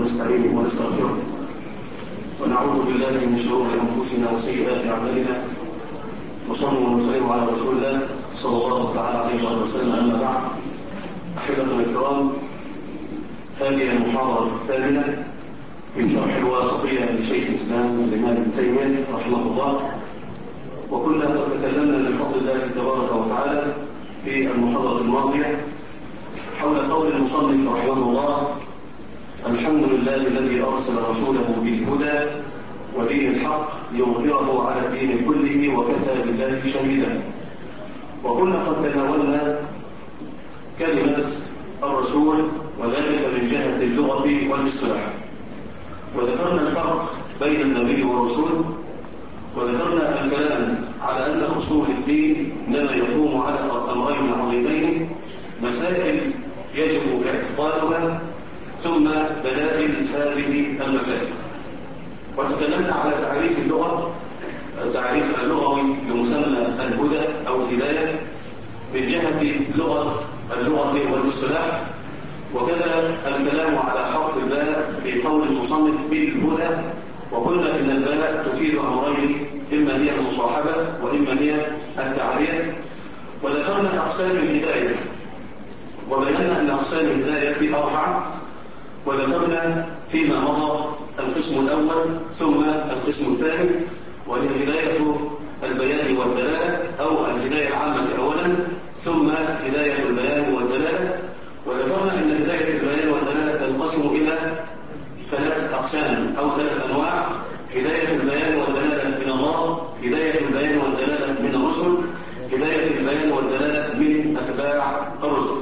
ونستعينه ونستغفره ونعوذ بالله من شرور أنفسنا وسيئات أعمالنا وصلوا ونسلم على رسول الله صلى الله تعالى عليه وسلم. أما بعد، أحبتنا الكرام، هذه المحاضرة الثامنة في شرح الواسطية لشيخ الإسلام الإمام ابن تيمية رحمه الله. وكنا قد تكلمنا بفضل الله تبارك وتعالى في المحاضرة الماضية حول قول المصنف رحمه الله: الحمد لله الذي أرسل رسوله بالهدى ودين الحق ليظهره على الدين كله وكفى بالله شهيدا. وكنا قد تناولنا كلمة الرسول وذلك من جهة اللغة والاصطلاح، وذكرنا الفرق بين النبي والرسول، وذكرنا الكلام على أن أصول الدين إنما يقوم على أمرين عظيمين: مسائل يجب اعتقادها ثم دلائل هذه المسائل. وتكلمنا على تعريف اللغة، التعريف اللغوي لمسمى الهدى أو الهداية من جهة اللغة والاصطلاح، وكذا الكلام على حرف الباء في قول المصنف بالهدى. وقلنا إن الباء تفيد أمرين: إما هي المصاحبة وإما هي التعرية. وذكرنا أقسام الهداية وبينا أن أقسام الهداية 4، وذكرنا فيما مضى القسم الأول ثم القسم الثاني، وهي هداية البيان والدلالة أو الهداية العامة أولا ثم هداية البيان والدلالة. وذكرنا أن هداية البيان والدلالة تنقسم إلى 3 أقسام أو 3 أنواع: هداية البيان والدلالة من الله، هداية البيان والدلالة من الرسل، هداية البيان والدلالة من أتباع الرسل.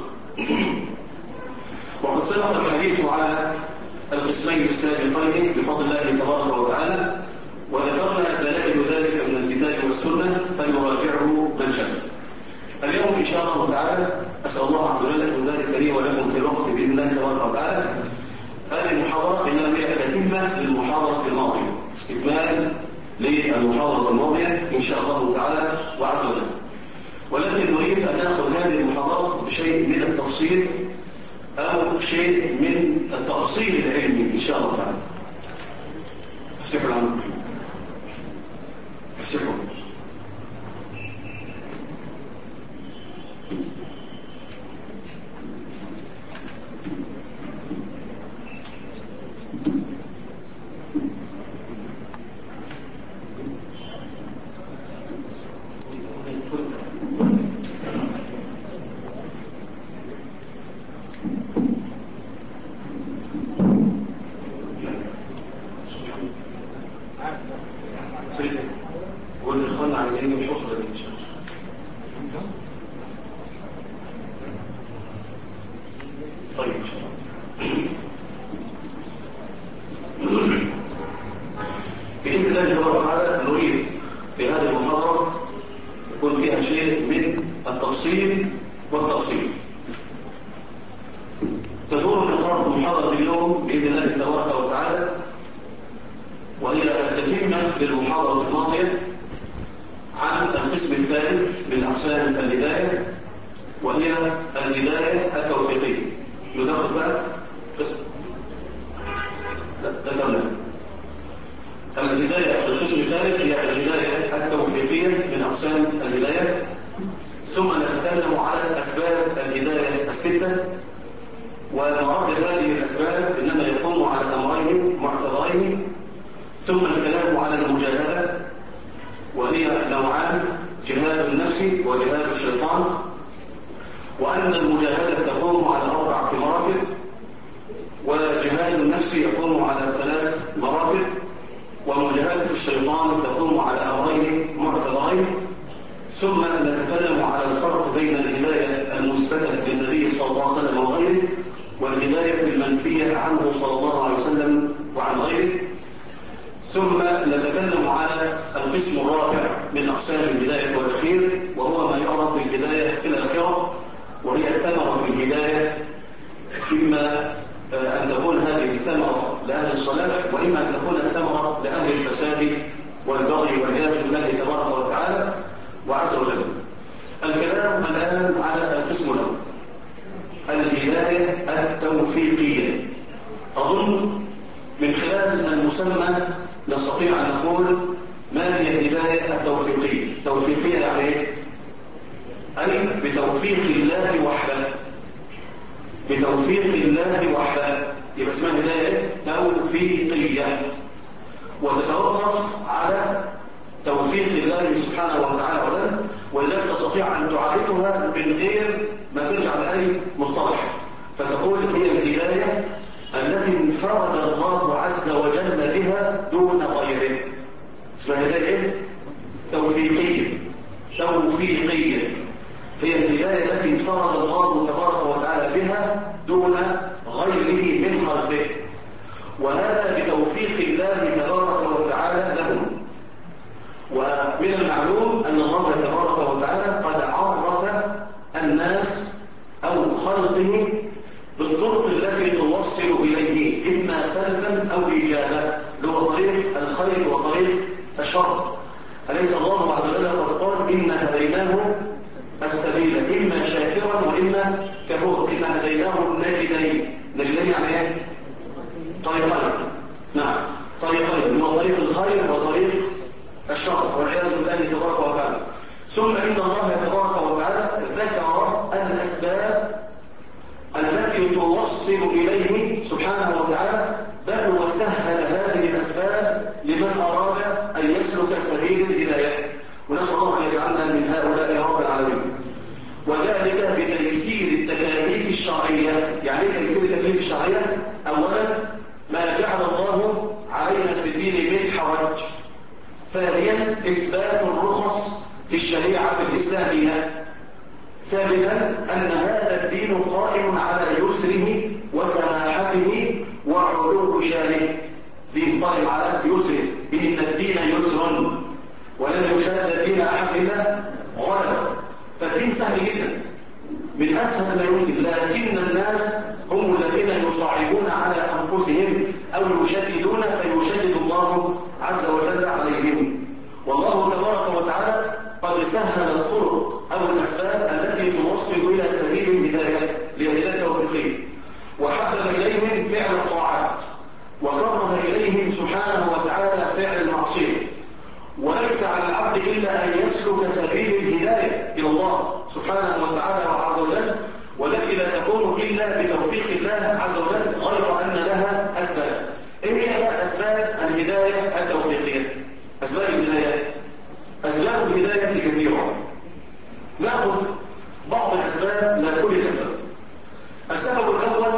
وقد سبق الحديث على القسمين السابقين بفضل الله تبارك وتعالى، وذكرنا دلائل ذلك من الكتاب والسنة فليراجعه من شاء. اليوم إن شاء الله تعالى أسأل الله عز وجل أن يبارك لي ولكم في الوقت بإذن الله تبارك وتعالى. هذه المحاضرة إنما هي تتمة للمحاضرة الماضية، استكمال للمحاضرة الماضية إن شاء الله تعالى وعز وجل. ولكن نريد أن نأخذ هذه المحاضرة بشيء من التفصيل أو شيء من التأصيل العلمي إن شاء الله تعالى. افتحوا العمل، افتحوا. والإخوان عايزين يحصلوا لك إن شاء الله. طيب إن شاء الله بإذن الله تبارك وتعالى نريد في هذه المحاضرة يكون فيها شيء من التفصيل والتفصيل. تدور نقاط محاضرة اليوم بإذن الله تبارك وتعالى، وهي التتمة للمحاضرة الماضية عن القسم الثالث من أقسام الهداية، وهي الهداية التوفيقية. ندخل بقى قسم ذكرنا الهداية. القسم الثالث هي الهداية التوفيقية من أقسام الهداية، ثم نتكلم على أسباب الهداية 6. ومرد هذه الأسباب إنما يقوم على أمرين معتبرين: ثم الكلام على المجاهدة، وهي نوعان: جهاد النفس وجهاد الشيطان، وأن المجاهدة تقوم على 4 مراتب، وجهاد النفس يقوم على 3 مراتب، ومجاهدة الشيطان تقوم على أمرين معتبرين. ثم نتكلم على الفرق بين الهداية المثبتة للنبي صلى الله عليه وسلم وغيره والهداية المنفية عنه صلى الله عليه وسلم وعن غيره. ثم نتكلم على القسم الرابع من أقسام الهداية والخير، وهو ما يعرف بالهداية في الآخرة، وهي ثمرة الهداية: إما أن تكون هذه الثمرة لأهل الصلاح، وإما أن تكون الثمرة لأهل الفساد والبغي والعياذ بالله تبارك وتعالى وعز وجل. الكلام الآن على القسم الأول، الهداية التوفيقية. أظن من خلال المسمى نستطيع أن نقول ما هي الهداية التوفيقية؟ التوفيقية يعني إيه؟ أي بتوفيق الله وحده. بتوفيق الله وحده يبقى اسمها هداية توفيقية، وتتوقف على توفيق الله سبحانه وتعالى، ولذلك تستطيع أن تعرفها من غير ما ترجع لأي مصطلح، فتقول هي الهداية التي انفرد الله عز وجل بها دون غيره. اسمها هداية ايه؟ توفيقية. توفيقية هي الهداية التي انفرد الله تبارك وتعالى بها دون غيره من خلقه، وهذا بتوفيق الله تبارك وتعالى له. ومن المعلوم أن الله تبارك وتعالى قد عرف الناس أو خلقه بالطرق التي توصل إليه إما سلبا أو إيجابا، اللي هو طريق الخير وطريق الشر. أليس الله عز وجل قد قال إنا هديناه السبيل إما شاكرا وإما كفورا، إنا هديناه النجدين. نجدين يعني إيه؟ طريقين. نعم، طريقين، هو طريق الخير وطريق الشر والعياذ بالله تبارك وتعالى. ثم إن الله تبارك وتعالى ذكر الأسباب التي توصل إليه سبحانه وتعالى، بل وسهل هذه الأسباب لمن أراد أن يسلك سبيل الهداية، ونسأل الله أن يجعلنا من هؤلاء يا رب العالمين. وذلك بتيسير التكاليف الشرعية. يعني ايه تيسير التكاليف الشرعية؟ أولا ما جعل الله علينا في الدين من حرج. ثانيا إثبات الرخص في الشريعة الإسلامية. ثالثا أن هذا الدين قائم على يسره وسماحته وعلو شانه. دين قائم على يسره، إن الدين يسر ولن يشاد الدين أحد إلا غلبه. فالدين سهل جدا، من أسهل ما يمكن، لكن الناس هم الذين يصعبون على أنفسهم أو يشددون، فيشدد الله عز وجل عليهم. والله تبارك وتعالى قد سهل الطرق أو الأسباب التي توصل إلى سبيل الهداية للهداية التوفيقية، وحبب إليهم فعل الطاعات، وكره إليهم سبحانه وتعالى فعل المعصية. وليس على العبد إلا أن يسلك سبيل الهداية إلى الله سبحانه وتعالى وعز وجل، والتي لا تكون إلا بتوفيق الله عز وجل، غير أن لها أسباب. إيه هي بقى أسباب الهداية التوفيقية؟ أسباب الهداية، أسباب الهداية كثيرة. نأخذ بعض الأسباب لا كل الأسباب. السبب الأول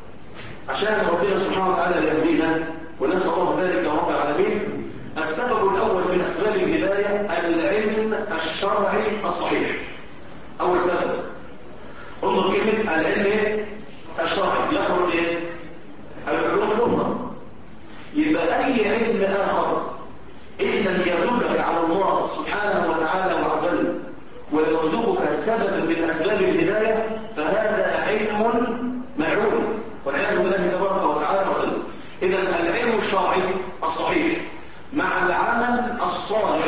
عشان ربنا سبحانه وتعالى يهدينا، ونسأل الله ذلك يا رب العالمين. السبب الأول من أسباب الهداية العلم الشرعي الصحيح. أول سبب، انظر كلمة العلم الشرعي، يخرج إيه؟ العلوم الأخرى. يبقى أي علم آخر إن لم يدلك على الله سبحانه وتعالى وعز وجل ويرزقك سببا من أسباب الهداية، فهذا علم ملعون والعياذ بالله تبارك وتعالى وعز وجل. إذا العلم الشرعي الصحيح مع العمل الصالح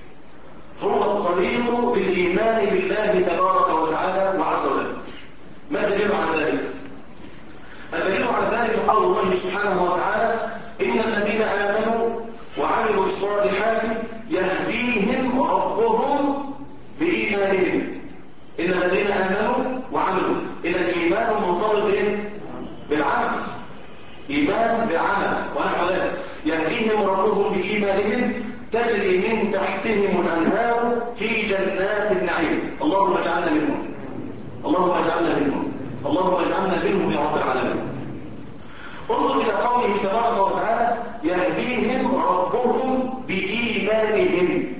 هو الطريق بالإيمان بالله تبارك وتعالى وعز وجل. ما الدليل على ذلك؟ الدليل على ذلك قول الله سبحانه وتعالى إن الذين آمنوا وعملوا الصالحات يهديهم ربهم بإيمانهم. إن الذين آمنوا وعملوا، إذا الإيمان مرتبط بالعمل، إيمان بعمل ونحو ذلك. يهديهم ربهم بإيمانهم تجري من تحتهم الأنهار في جنات النعيم. اللهم اجعلنا منهم، اللهم اجعلنا منهم، اللهم اجعلنا منهم يا رب العالمين. انظر إلى قوله تبارك وتعالى يهديهم ربهم بإيمانهم.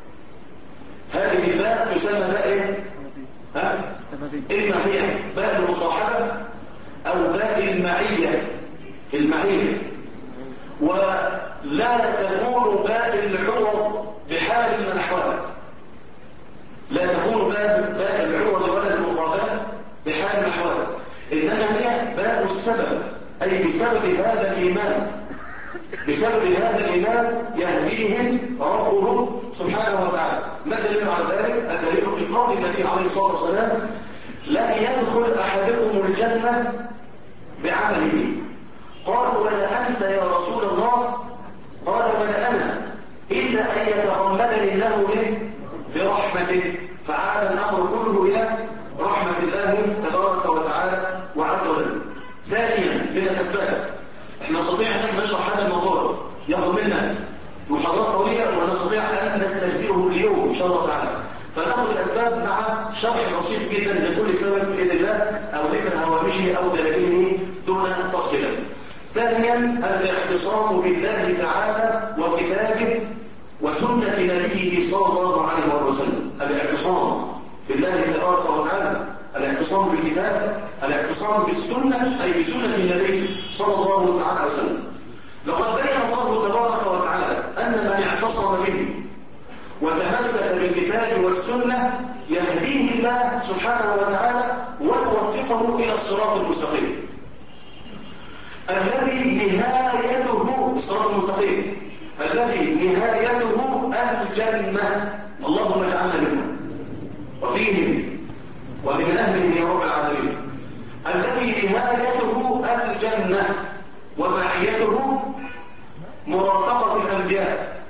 هذه الباء تسمى باء ايه؟ إما هي باء المصاحبة أو باء المعية، المعية، ولا تكون باء العوض بحال من الأحوال. لا تكون باء العوض ولا المقابلة بحال من الأحوال، إنما هي باء السبب، أي بسبب هذا الإيمان، بسبب هذا الإيمان يهديهم ربهم سبحانه وتعالى. ما الدليل على ذلك؟ الدليل في قول النبي عليه الصلاة والسلام لن يدخل أحدكم الجنة بعمله. قال ولا أنت يا رسول الله؟ قال ولا أنا إلا أن يتغمدني الله به برحمته. فعاد الأمر كله إلى رحمة الله تبارك وتعالى وعز وجل. ثانيا من الأسباب، احنا نستطيع أن نشرح هذا الموضوع ياخذ منا محاضرات طويلة ونستطيع أن نستجزئه اليوم إن شاء الله تعالى، فنأخذ الأسباب مع شرح بسيط جدا لكل سبب بإذن الله أو ذكر هوامشه أو دلائله دون تفصيل. ثانيا الاعتصام بالله تعالى وكتابه وسنة نبيه صلى الله عليه وسلم. الاعتصام بالله تبارك وتعالى، الاعتصام بالكتاب، الاعتصام بالسنة أي بسنة النبي صلى الله عليه وسلم. لقد بين الله تبارك وتعالى أن من اعتصم به وتمسك بالكتاب والسنة يهديه الله سبحانه وتعالى ويوفقه إلى الصراط المستقيم الذي نهايته الصراط المستقيم الذي نهايته الجنة. اللهم اجعلنا منهم وفيهم ومن أهله يا رب العالمين. الذي نهايته الجنة ومعيته مرافقة الأنبياء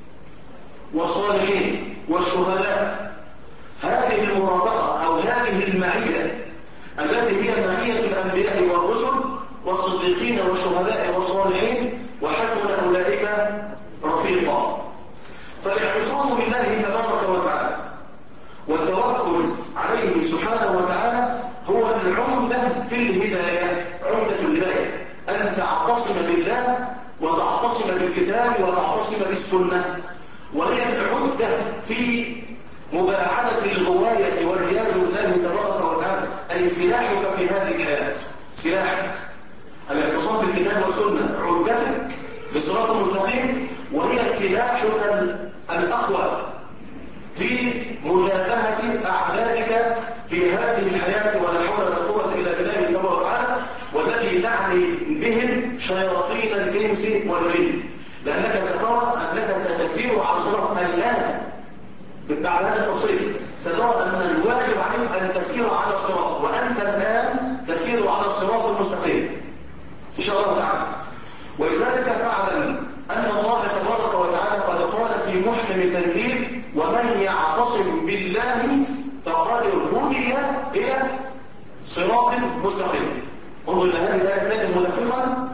والصالحين والشهداء. هذه المرافقة أو هذه المعية التي هي معية الأنبياء والرسل والصديقين والشهداء والصالحين وحسن أولئك رفيقا. فالاعتصام بالله تبارك وتعالى والتوكل عليه سبحانه وتعالى هو العمدة في الهداية، عمدة الهداية أن تعتصم بالله وتعتصم بالكتاب وتعتصم بالسنة، وهي العدة في مباعدة الغواية والعياذ بالله تبارك وتعالى، أي سلاحك في هذه الحياة. سلاحك الاعتصام بالكتاب والسنة، عدتك بصراط المستقيم، وهي سلاحك الأقوى في مجابهة أعدائك في هذه الحياة، ولا حول ولا قوة إلا بالله تبارك وتعالى، والذي نعني بهم شياطين الإنس والجن، لأنك سترى أنك ستسير على صراط الآن. بعد هذا التفصيل سترى أن الواجب عليك أن تسير على الصراط، وأنت الآن تسير على الصراط المستقيم إن شاء الله تعالى. ولذلك فاعلم أن الله تبارك وتعالى قد قال في محكم التنزيل: ومن يعتصم بالله فقد هدي إلى صراط مستقيم. انظر إلى هذه الآية مدققا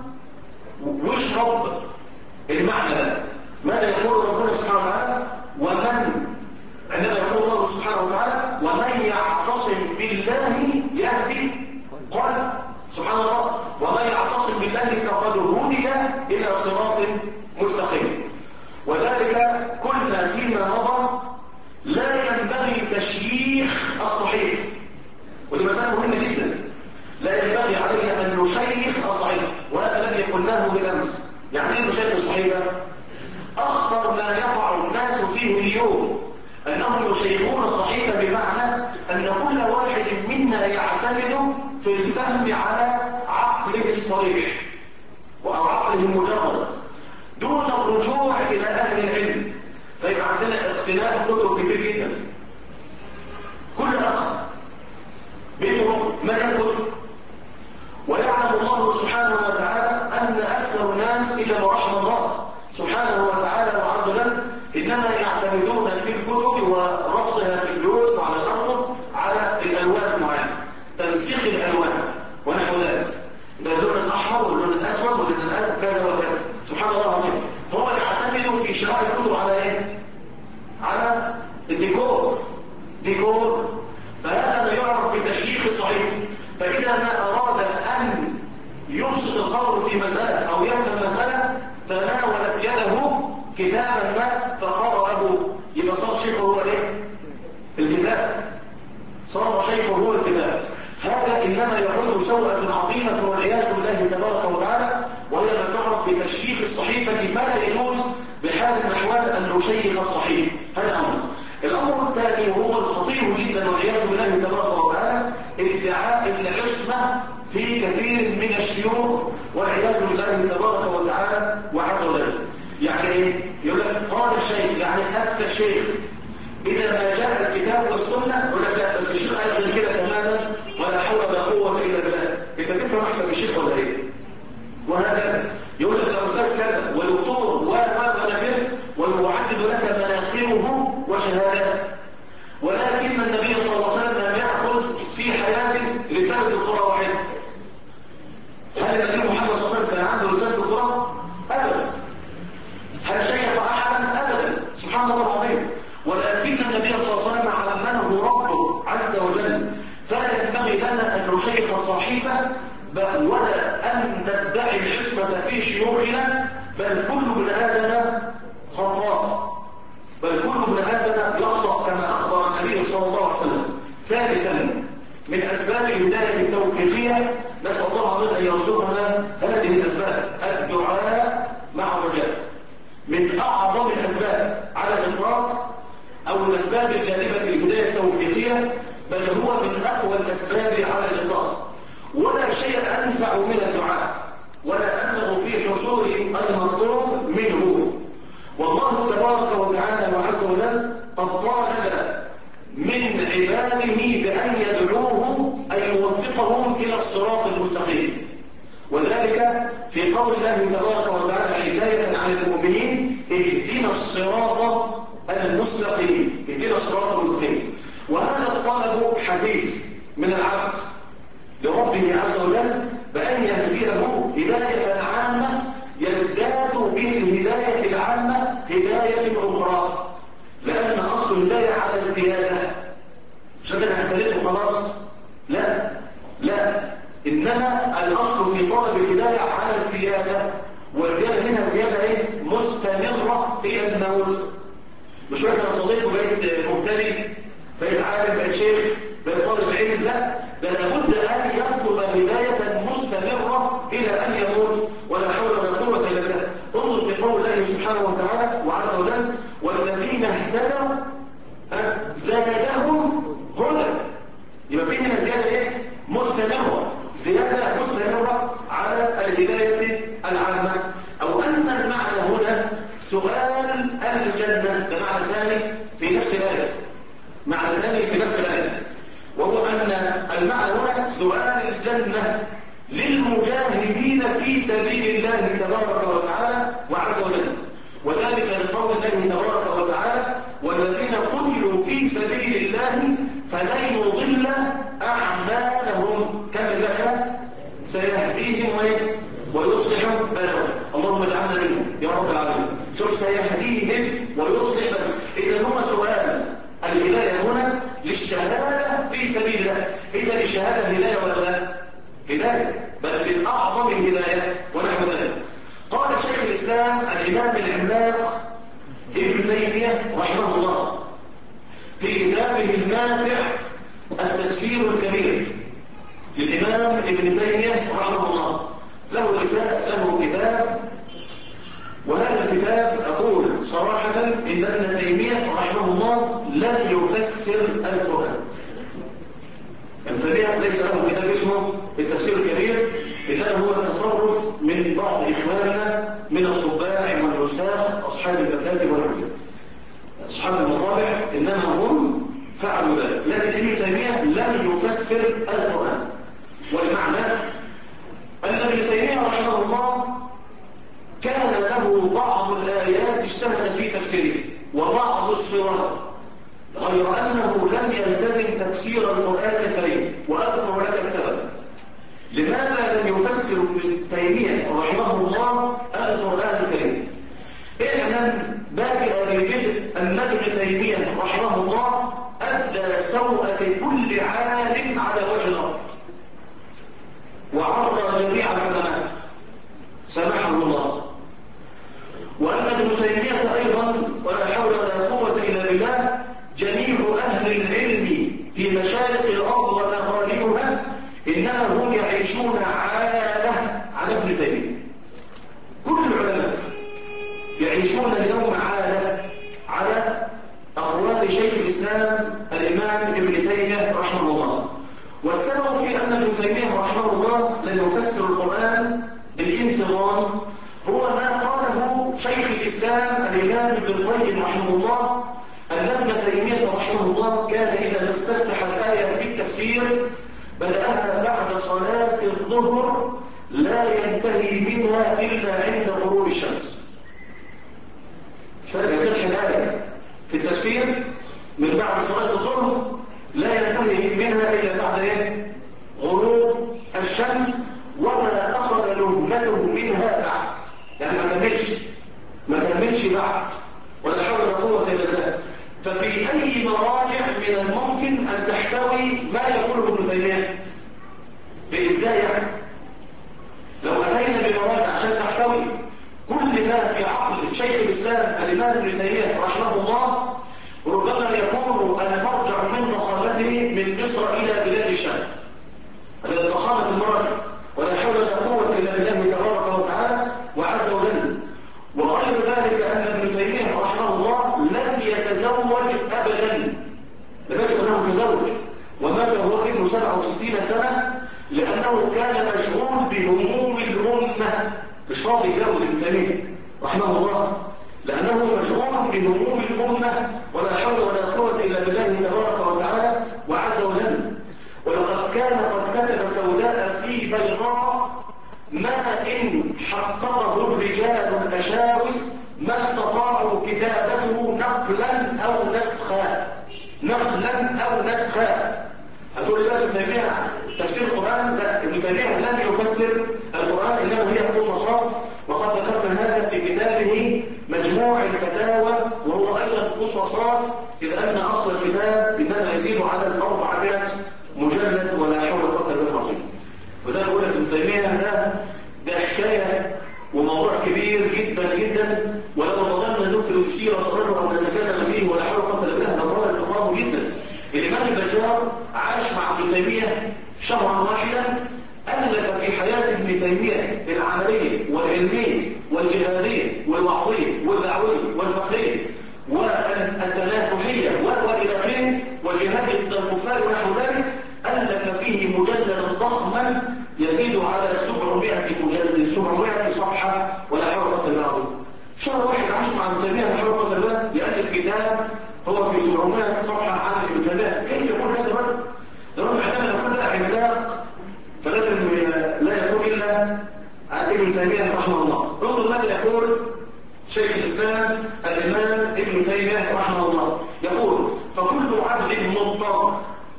واشرب المعنى ده. ماذا يقول ربنا سبحانه وتعالى؟ عندما يقول الله سبحانه وتعالى: ومن يعتصم بالله يهدي، قال سبحان الله: ومن يعتصم بالله فقد هدي إلى صراط مستقيم. وذلك كنا فيما مضى لا ينبغي تشييخ الصحيح، ودي مسألة مهمة جدا. لا ينبغي علينا أن نشيخ الصحيح، وهذا الذي قلناه بالأمس. يعني ايه نشيخ الصحيح؟ أخطر ما يقع الناس فيه اليوم أنهم يشيخون الصحيح، بمعنى أن كل واحد منا يعتمد في الفهم على عقله الصريح أو عقله المجرد دون الرجوع إلى أهل العلم. فيبقى عندنا اقتناء كتب كتير جدا، كل أخ منهم من الكتب، ويعلم الله سبحانه وتعالى أن أكثر الناس إلا ما رحم الله سبحانه وتعالى وعز وجل إنما يعتمدون في الكتب ورصها في البيوت وعلى الأرض على الألوان المعينة، تنسيق الألوان ونحو ذلك، ده اللون الأحمر واللون الأسود واللون الأزرق كذا وكذا. سبحان الله العظيم. هو يعتمد في شراء الكتب على إيه؟ على الديكور، ديكور. فهذا ما يعرف بتشييخ الصحيح. فإذا ما أراد أن يبسط القول في مسألة أو يفهم مسألة تناولت يده كتابا ما فقرأه، يبقى صار شيخه هو إيه؟ الكتاب. صار شيخه هو الكتاب. هذا إنما يعود سوءة عظيمة والعياذ بالله تبارك وتعالى، وهي ما تعرف بتشييخ الصحيفة، فلا يجوز بحال من الأحوال أن نشيخ الصحيح. هذا أمر. الأمر الثاني وهو الخطير جدا والعياذ بالله تبارك وتعالى: ادعاء العصمة في كثير من الشيوخ والعياذ بالله تبارك وتعالى وعز وجل. يعني ايه؟ يقول لك قال الشيخ، يعني افتى الشيخ. اذا ما جاء الكتاب والسنه يقول لك لا، بس الشيخ قال غير كده تماما ولا حول ولا قوه الا بالله. انت تفهم احسن من الشيخ ولا ايه؟ وهكذا يقول لك ده استاذ كذا، العصمة في شيوخنا، بل كل ابن آدم خطاء، بل كل ابن آدم يخطأ كما أخبر النبي صلى الله عليه وسلم. ثالثا من أسباب الهداية التوفيقية، نسأل الله عز وجل أن يرزقنا هذه الأسباب: الدعاء مع الرجاء. من أعظم الأسباب على الإطلاق، أو الأسباب الجانبة للهداية التوفيقية، بل هو من أقوى الأسباب على الإطلاق. ولا شيء أنفع من الدعاء، ولا أنه في حصول المطلوب منه. والله تبارك وتعالى وعز وجل قد طالب من عباده بأن يدعوه أن يوفقهم إلى الصراط المستقيم، وذلك في قول الله تبارك وتعالى حكاية عن المؤمنين: اهدنا الصراط المستقيم، اهدنا الصراط المستقيم. وهذا الطلب حثيث من العبد لربه عز وجل بأن يهديه هداية عامة يزداد به الهداية العامة هداية أخرى، لأن أصل الهداية على الزيادة. مش أنا اعتديت وخلاص، لا لا، إنما الأصل في طلب الهداية على الزيادة، والزيادة هنا زيادة إيه؟ مستمرة إلى الموت. مش أنا صديق وبقيت مبتدئ، بقيت عالم، بقيت شيخ، بقيت طالب علم، لا، ده لابد أن يطلب هداية مستمرة إلى أن يموت، ولا حول ولا قوة إلا بالله. انظر في قول الله سبحانه وتعالى وعز وجل: والذين اهتدوا زادهم هدى. يبقى فيه هنا زيادة إيه؟ مستمرة، زيادة مستمرة على الهداية العامة. أو أن المعنى هنا سؤال الجنة، ده معنى ثاني في نفس الآية، معنى ثاني في نفس الآية، وهو أن المعنى هنا سؤال الجنة للمجاهدين في سبيل الله تبارك وتعالى وعز وجل، وذلك لقول الله تبارك وتعالى: والذين قتلوا في سبيل الله فلن يضل أعمالهم، كما لك سيهديهم ويصلح بالهم. اللهم اجعلنا منهم يا رب العالمين. شوف، سيهديهم ويصلح بالهم. إذا هو سؤال الهداية هنا للشهادة في سبيل الله. إذا الشهادة هداية ولا لا؟ هداية، بل من أعظم الهداية ونحو ذلك. قال شيخ الإسلام الإمام العملاق ابن تيمية رحمه الله في كتابه النافع التفسير الكبير للإمام ابن تيمية رحمه الله، له كتاب، وهذا الكتاب أقول صراحة إن ابن تيمية رحمه الله لم يفسر القرآن. ابن تيمية ليس له كتاب اسمه التفسير الكبير، إنما هو تصرف من بعض إخواننا من الطباع والنساخ أصحاب المكاتب والمكتب، أصحاب المطابع، إنما هم فعلوا ذلك. لكن ابن تيمية لم يفسر القرآن. والمعنى أن ابن تيمية رحمه الله كان له بعض الآيات اجتهد في تفسيره وبعض السور، غير أنه لم يلتزم تفسير القرآن الكريم. وأذكر لك السبب لماذا لم يفسر ابن تيمية رحمه الله القرآن الكريم. اعلم بادئ البدء أن ابن تيمية رحمه الله أدى سوءة كل عالم على وجه الأرض، وعرض جميع العلماء سامحه الله. وأن ابن تيمية أيضا ولا حول ولا قوة إلا بالله جميع أهل العلم في مشارق الأرض ومغاربها إنما هم يعيشون عالة على ابن تيمية. كل العلماء يعيشون اليوم عالة على أقوال شيخ الإسلام الإمام ابن تيمية رحمه الله. والسبب في أن ابن تيمية رحمه الله لم يفسر القرآن بالانتظام هو ما قاله شيخ الإسلام الإمام ابن القيم رحمه الله، أن ابن تيمية رحمه الله كان إذا استفتح الآية بالتفسير بدأها بعد صلاة الظهر لا ينتهي منها إلا عند غروب الشمس. فتح الآية في التفسير من بعد صلاة الظهر لا ينتهي منها إلا بعد غروب الشمس، وما أخذ لهمته منها بعد، يعني ما كملش بعد، ولا حول ولا قوة إلا بالله. ففي أي مراجع من الممكن أن تحتوي ما يقوله ابن تيمية؟ إزاي يعني؟ لو أتينا بمراجع عشان تحتوي كل ما في عقل شيخ الإسلام الإمام ابن تيمية رحمه الله، ربما يكون المرجع من ضخامته من مصر إلى بلاد الشام. هذا ضخامة المراجع، ولا حول ولا قوة إلا بالله تبارك وتعالى وعز وجل. وغير ذلك أن ابن تيمية رحمه الله لم يتزوج أبدا، لم يكن أنه متزوج، ومات وهو ابن 67 سنة، لأنه كان مشغول بهموم الأمة، مش فاضي يتجوز ابن تيمية رحمه الله، لأنه مشغول بهموم الأمة، ولا حول ولا قوة إلا بالله تبارك وتعالى وعز وجل. ولقد كان قد كتب سوداء في بيضاء ما إن حققه الرجال الأشاوس ما استطاعوا كتابته نقلا أو نسخا، نقلا أو نسخا. هتقول لي ابن تيمية تفسير القرآن؟ لا، ابن تيمية لم يفسر القرآن، إنما هي قصصات، وقد ذكرنا هذا في كتابه مجموع الفتاوى، وهو أيضا قصصات، إذ أن أصل الكتاب إنما يزيد على 400 مجلد، ولا حول ولا قوة إلا بالله العظيم. وزي ما بقول لك ابن تيمية ده حكاية وموضوع كبير جدا جدا، ولو ظللنا نثري سيرة الرجل أو نتكلم فيه ولا حول ولا قوة إلا بالله لطال الإقامة جدا. الإمام البزار عاش مع ابن تيمية شهرا واحدا، ألف في حياة ابن تيمية العملية والعلمية والجهادية والوعظية والدعوية والفقهية والتنافحية وإلى آخره، وجهاد الكفار ونحو ذلك، ألف فيه مجلدا ضخما يزيد على 700 صفحة، ولا حول ولا قوة إلا بالله. شهر واحد عاش مع ابن تيمية ولا حول ولا قوة إلا بالله يألف كتاب هو في 700 صفحة عن ابن تيمية. كيف يكون هذا الرجل؟ ده رجل عندما يكون بقى عملاق فلازم لا يكون إلا ابن تيمية رحمه الله. انظر ماذا يقول شيخ الإسلام الإمام ابن تيمية رحمه الله، يقول: فكل عبد مضطر،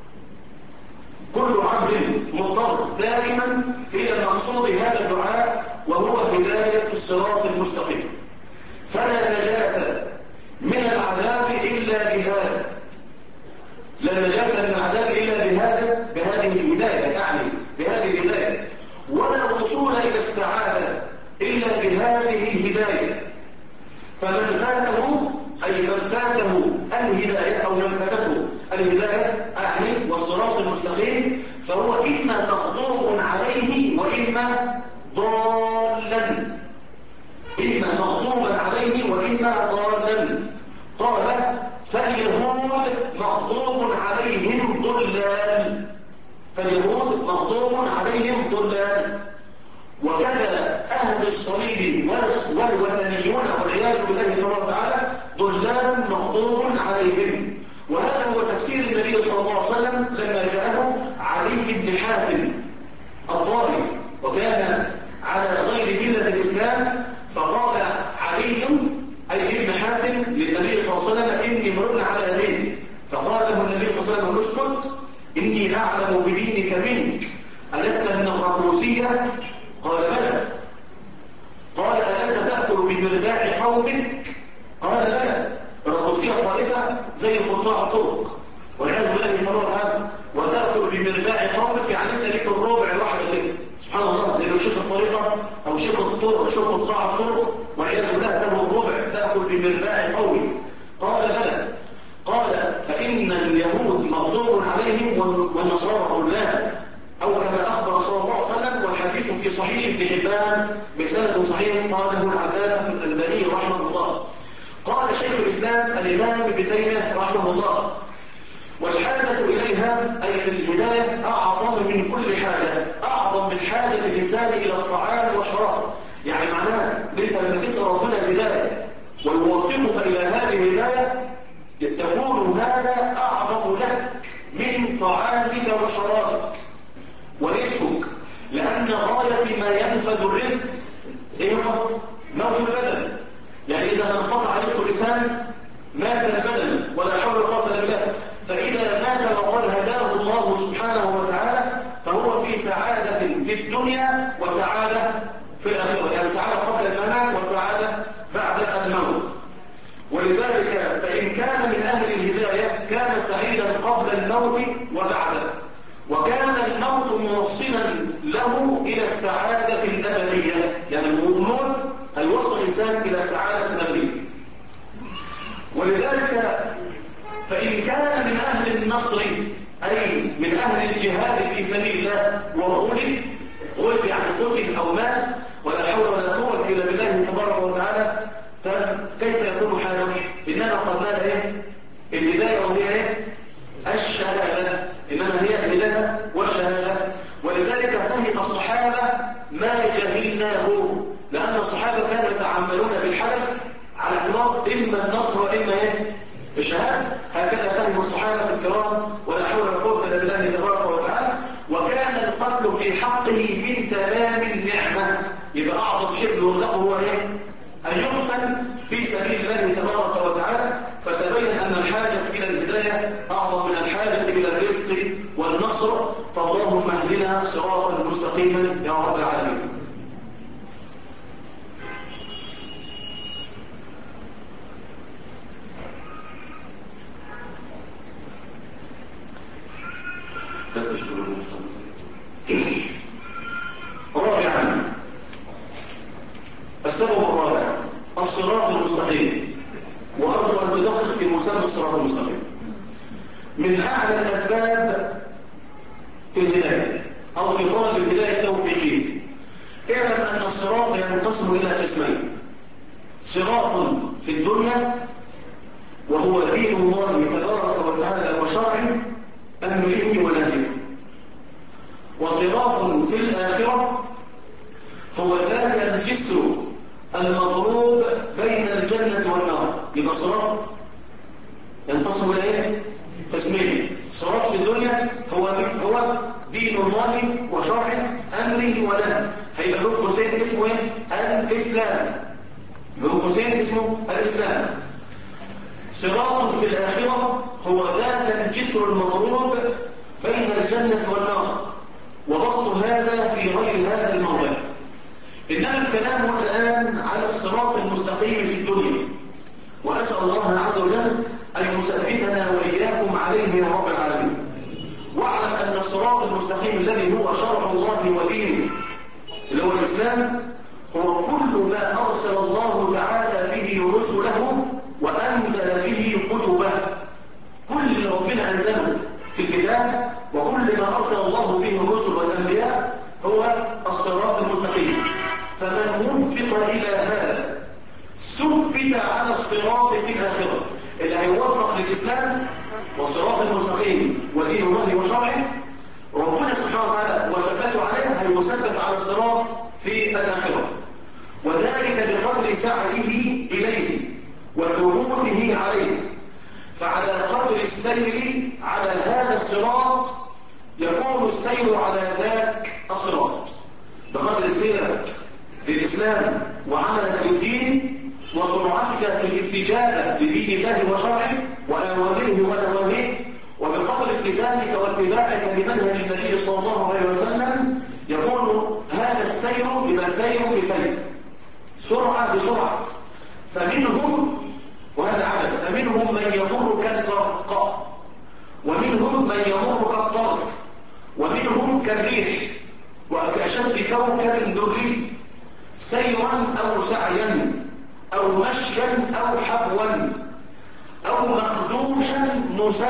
كل عبد مضطر دائما إلى مقصود هذا الدعاء، وهو هداية الصراط المستقيم، فلا نجاة من العذاب إلا بهذا، لا نجاة من العذاب إلا بهذه الهداية، يعني بهذه الهداية، ولا وصول إلى السعادة إلا بهذه الهداية. فمن فاته، أي من فاته الهداية أو من فاتته الهداية أعني والصراط المستقيم، فهو إما مغضوب عليه وإما ضالا، إما مغضوبا عليه وإما ضالا. قال: فاليهود مغضوب عليهم ضلال، فاليهود مغضوب عليهم ضلال، وكذا أهل الصليب والوثنيون والعياذ بالله تبارك وتعالى ضلال مغضوب عليهم. وهذا هو تفسير النبي صلى الله عليه وسلم لما جاءه علي بن حاتم الطائي، وكان على غير ملة الإسلام، فقال علي أي ابن حاتم للنبي صلى الله عليه وسلم: إني امرؤ على دين. فقال له النبي صلى الله عليه وسلم: اسكت، إني أعلم بدينك منك، ألست من الرقوسية؟ قال: بلى. قال: ألست تأكل بمرباع قومك؟ قال: بلى. الرقوسية طائفة زي قطاع الطرق والعياذ بالله من هذا، وتأكل بمرباع قومك، يعني أنت ليك الربع الواحد كده. سبحان الله، لأنه شيخ الطريقة أو شيخ الطرق، شيخ قطاع الطرق والعياذ بالله له الربع، تأكل بمرباع قومك. قال: بلى. قال: فإن اليهود مغضوب عليهم والنصارى ضلال، أو كما أخبر صلى الله عليه وسلم، والحديث في صحيح ابن حبان بسند صحيح، قاله العلامة الألباني رحمه الله. قال شيخ الإسلام الإمام ابن تيمية رحمه الله: والحاجة إليها أي للهداية أعظم من كل حاجة، أعظم من حاجة الإنسان إلى الطعام والشراب. يعني معناه أنت لما تسأل ربنا الهداية ويوفقك إلى هذه الهداية، تكون هذا أعظم لك من طعامك وشرابك ورزقك، لأن غاية ما ينفذ الرزق إيه هو؟ موت البدن. يعني إذا انقطع رزق الإنسان مات البدن، ولا حول ولا قوة إلا بالله. فإذا مات وقد هداه الله سبحانه وتعالى، فهو في سعادة في الدنيا وسعادة في الآخرة، يعني سعادة قبل الممات وسعادة بعد الموت. ولذلك فإن كان من أهل الهداية كان سعيدا قبل الموت وبعده، وكان الموت موصلا له إلى السعادة الأبدية، يعني الإنسان إلى سعادة أبدية. ولذلك فإن كان من أهل النصر أي من أهل الجهاد في سبيل الله وغلب يعني قتل أو مات ولا حول ولا قوة إلا بالله تبارك وتعالى، فكيف يكون حاله؟ إنما قد نال الهداية، وهي الشهادة، إنما هي الهداية والشهادة. ولذلك فهم الصحابة ما جهلناه، لأن الصحابة كانوا يتعاملون بالحدث على اعتبار إما النصر وإما الشهادة. هكذا فهم الصحابة الكرام ولا حول ولا قوة إلا بالله تبارك وتعالى. وكان القتل في حقه من تمام النعمة، يبقى أعظم شيء يرزقه هو أن يقتل في سبيل الله تبارك وتعالى. فتبين أن الحاجة إلى الهداية أعظم من الحاجة إلى الرزق والنصر. فاللهم اهدنا صراطا مستقيما يا رب العالمين. لا تشكرون. رابعا، السبب الرابع الصراط المستقيم. وأرجو أن تدقق في مسمى الصراط المستقيم. من أعلى الأسباب في الهداية أو في طلب الهداية التوفيقية، اعلم أن الصراط ينقسم إلى قسمين: صراط في الدنيا وهو دين الله تبارك وتعالى وشرعه أمره ونهيه، وصراط في الآخرة هو ذاك الجسر المضروب بين الجنة والنار. يبقى صراط ينقسم إلى قسمين: صراط في الدنيا هو دين الله وشرعه أمره ونهيه، هيبقى له قوسين اسمه الإسلام، له قوسين اسمه الإسلام. صراط في الآخرة هو ذاك الجسر المضروب بين الجنة والنار، وبسط هذا في غير هذا الموضع. إنما الكلام الآن على الصراط المستقيم في الدنيا، وأسأل الله عز وجل أن يثبتنا وإياكم عليه يا رب العالمين. واعلم أن الصراط المستقيم الذي هو شرع الله ودينه اللي هو الإسلام هو كل ما أرسل الله تعالى به رسله وأنزل به كتبه. كل اللي ربنا أنزله في الكتاب وكل ما أرسل الله به الرسل والأنبياء هو الصراط المستقيم. فمن وفق إلى هذا ثبت على الصراط في الآخرة. اللي هيوفق للإسلام والصراط المستقيم ودين الله وشرعه ربنا سبحانه وتعالى وثبته عليه هيثبت على الصراط في الآخرة، وذلك بقدر سعيه إليه وثبوته عليه. فعلى قدر السير على هذا الصراط يكون السير على ذاك الصراط. بقدر سيرك للإسلام وعملك للدين وسرعتك في الاستجابة لدين الله وشرعه وأوامره ونواهيه، وبقدر التزامك واتباعك لمنهج النبي صلى الله عليه وسلم يكون هذا السير بما سير بسير، سرعة بسرعة. فمنهم وهذا عدد، فمنهم من يمر كالبرق، ومنهم من يمر كالطرف، ومنهم كالريح، وكأشد كوكب دري، سيرا أو سعيا أو مشيا أو حبوا أو مخدوشا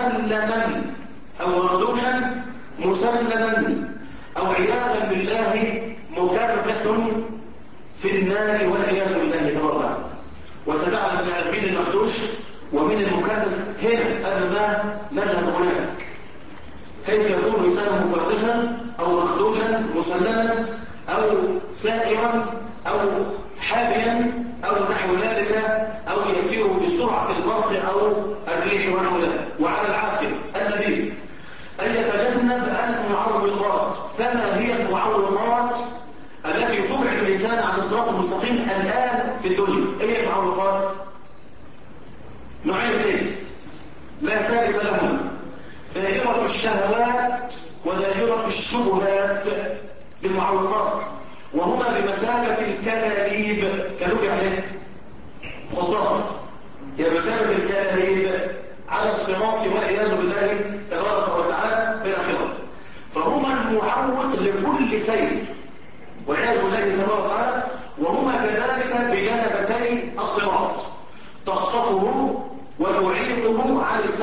مسلما أو عياذا بالله مكركس في النار والعياذ بالله تبارك. وستعلم من المخدوش ومن المكركس هنا قبل ما نذهب هناك. كيف يكون إنسان مكركسا أو مخدوشا مسلما أو سائرا أو حابيا أو نحو ذلك، أو يسير بسرعة البرق أو الريح ونحو ذلك. وعلى العاقل النبي أن يتجنب المعوقات. فما هي المعوقات التي تبعد الإنسان عن الصراط المستقيم الآن في الدنيا؟ إيه هي المعوقات؟ نوعين اثنين لا ثالث لهما: دائرة الشهوات ودائرة الشبهات. بالمعوقات، وهما بمثابة الكلاليب. كلوب يعني خطاف، هي بمثابة الكلاليب على الصراط والعياذ بالله تبارك وتعالى في الآخرة. فهما المعوق لكل سير والعياذ بالله تبارك وتعالى، وهما كذلك بجانبتي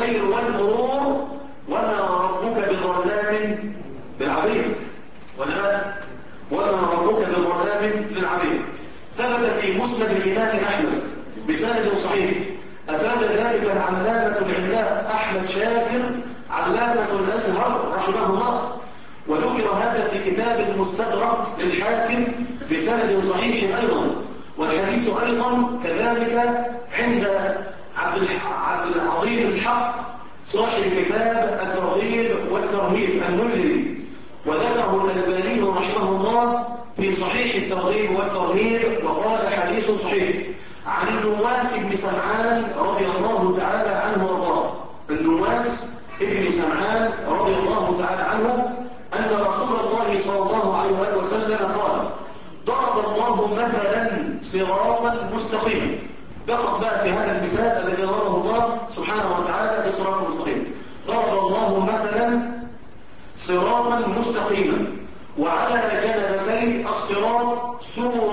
السير والمرور وما ربك بظلام للعبيد، ولا وما ربك بظلام للعبيد. ثبت في مسند الإمام أحمد بسند صحيح. أفاد ذلك العلامة العلام أحمد شاكر علامة الأزهر رحمه الله، وذكر هذا في كتاب المستدرك للحاكم بسند صحيح أيضا. والحديث أيضا كذلك عند عبد العظيم الحق صاحب كتاب الترغيب والترهيب المنذري، وذكره الألباني رحمه الله في صحيح الترغيب والترهيب وقال حديث صحيح. عن النواس بن سمعان رضي الله تعالى عنه وارضاه، النواس ابن سمعان رضي الله تعالى عنه أن رسول الله صلى الله عليه وسلم قال: ضرب الله مثلا صراطا مستقيما. دقق بقى في هذا المثال الذي ضربه الله سبحانه وتعالى بصراط مستقيم. ضرب الله مثلا صراطا مستقيما وعلى جنبتي الصراط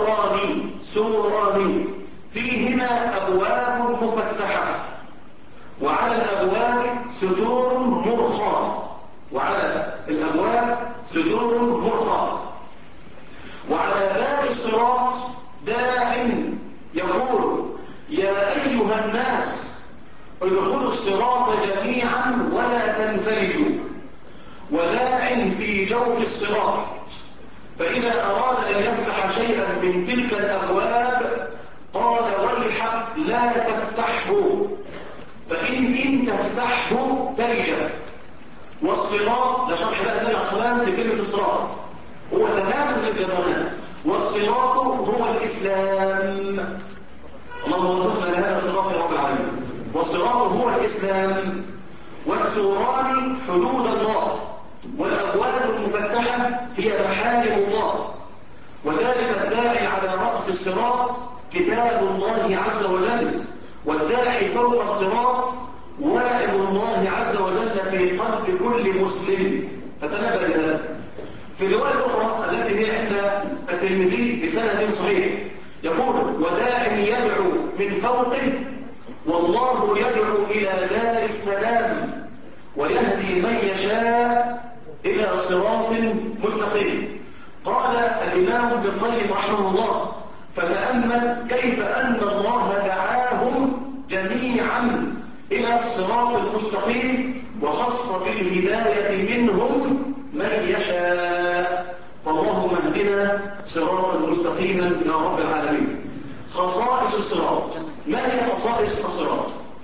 سوران فيهما أبواب مفتحة وعلى الأبواب ستور مرخاة، وعلى الأبواب ستور مرخاة، وعلى باب الصراط داع يقول: يا أيها الناس ادخلوا الصراط جميعا ولا تنفلجوا، وداع في جوف الصراط، فإذا أراد أن يفتح شيئا من تلك الأبواب قال: ويحك لا تفتحه، فإن تفتحه تلج. والصراط، ده شرح بقى النبي عليه الصلاة والسلام لكلمة الصراط، هو تمام للجبران. والصراط هو الإسلام، اللهم وفقنا لهذا الصراط يا رب العالمين. والصراط هو الإسلام. والسوران حدود الله، والأبواب المفتحة هي محارم الله، وذلك الداعي على رأس الصراط كتاب الله عز وجل، والداعي فوق الصراط واعظ الله عز وجل في قلب كل مسلم. فتنبه لهذا. في الرواية الأخرى التي هي عند الترمذي بسند صحيح يقول: وداع يدعو من فوقه والله يدعو إلى دار السلام ويهدي من يشاء إلى صراط مستقيم. قال الإمام ابن القيم رحمه الله: فتأمل كيف أن الله دعاهم جميعا إلى الصراط المستقيم وخص بالهداية منهم من يشاء. فاللهم اهدنا صراطا مستقيما يا رب العالمين. خصائص الصراط. ما هي خصائص الصراط؟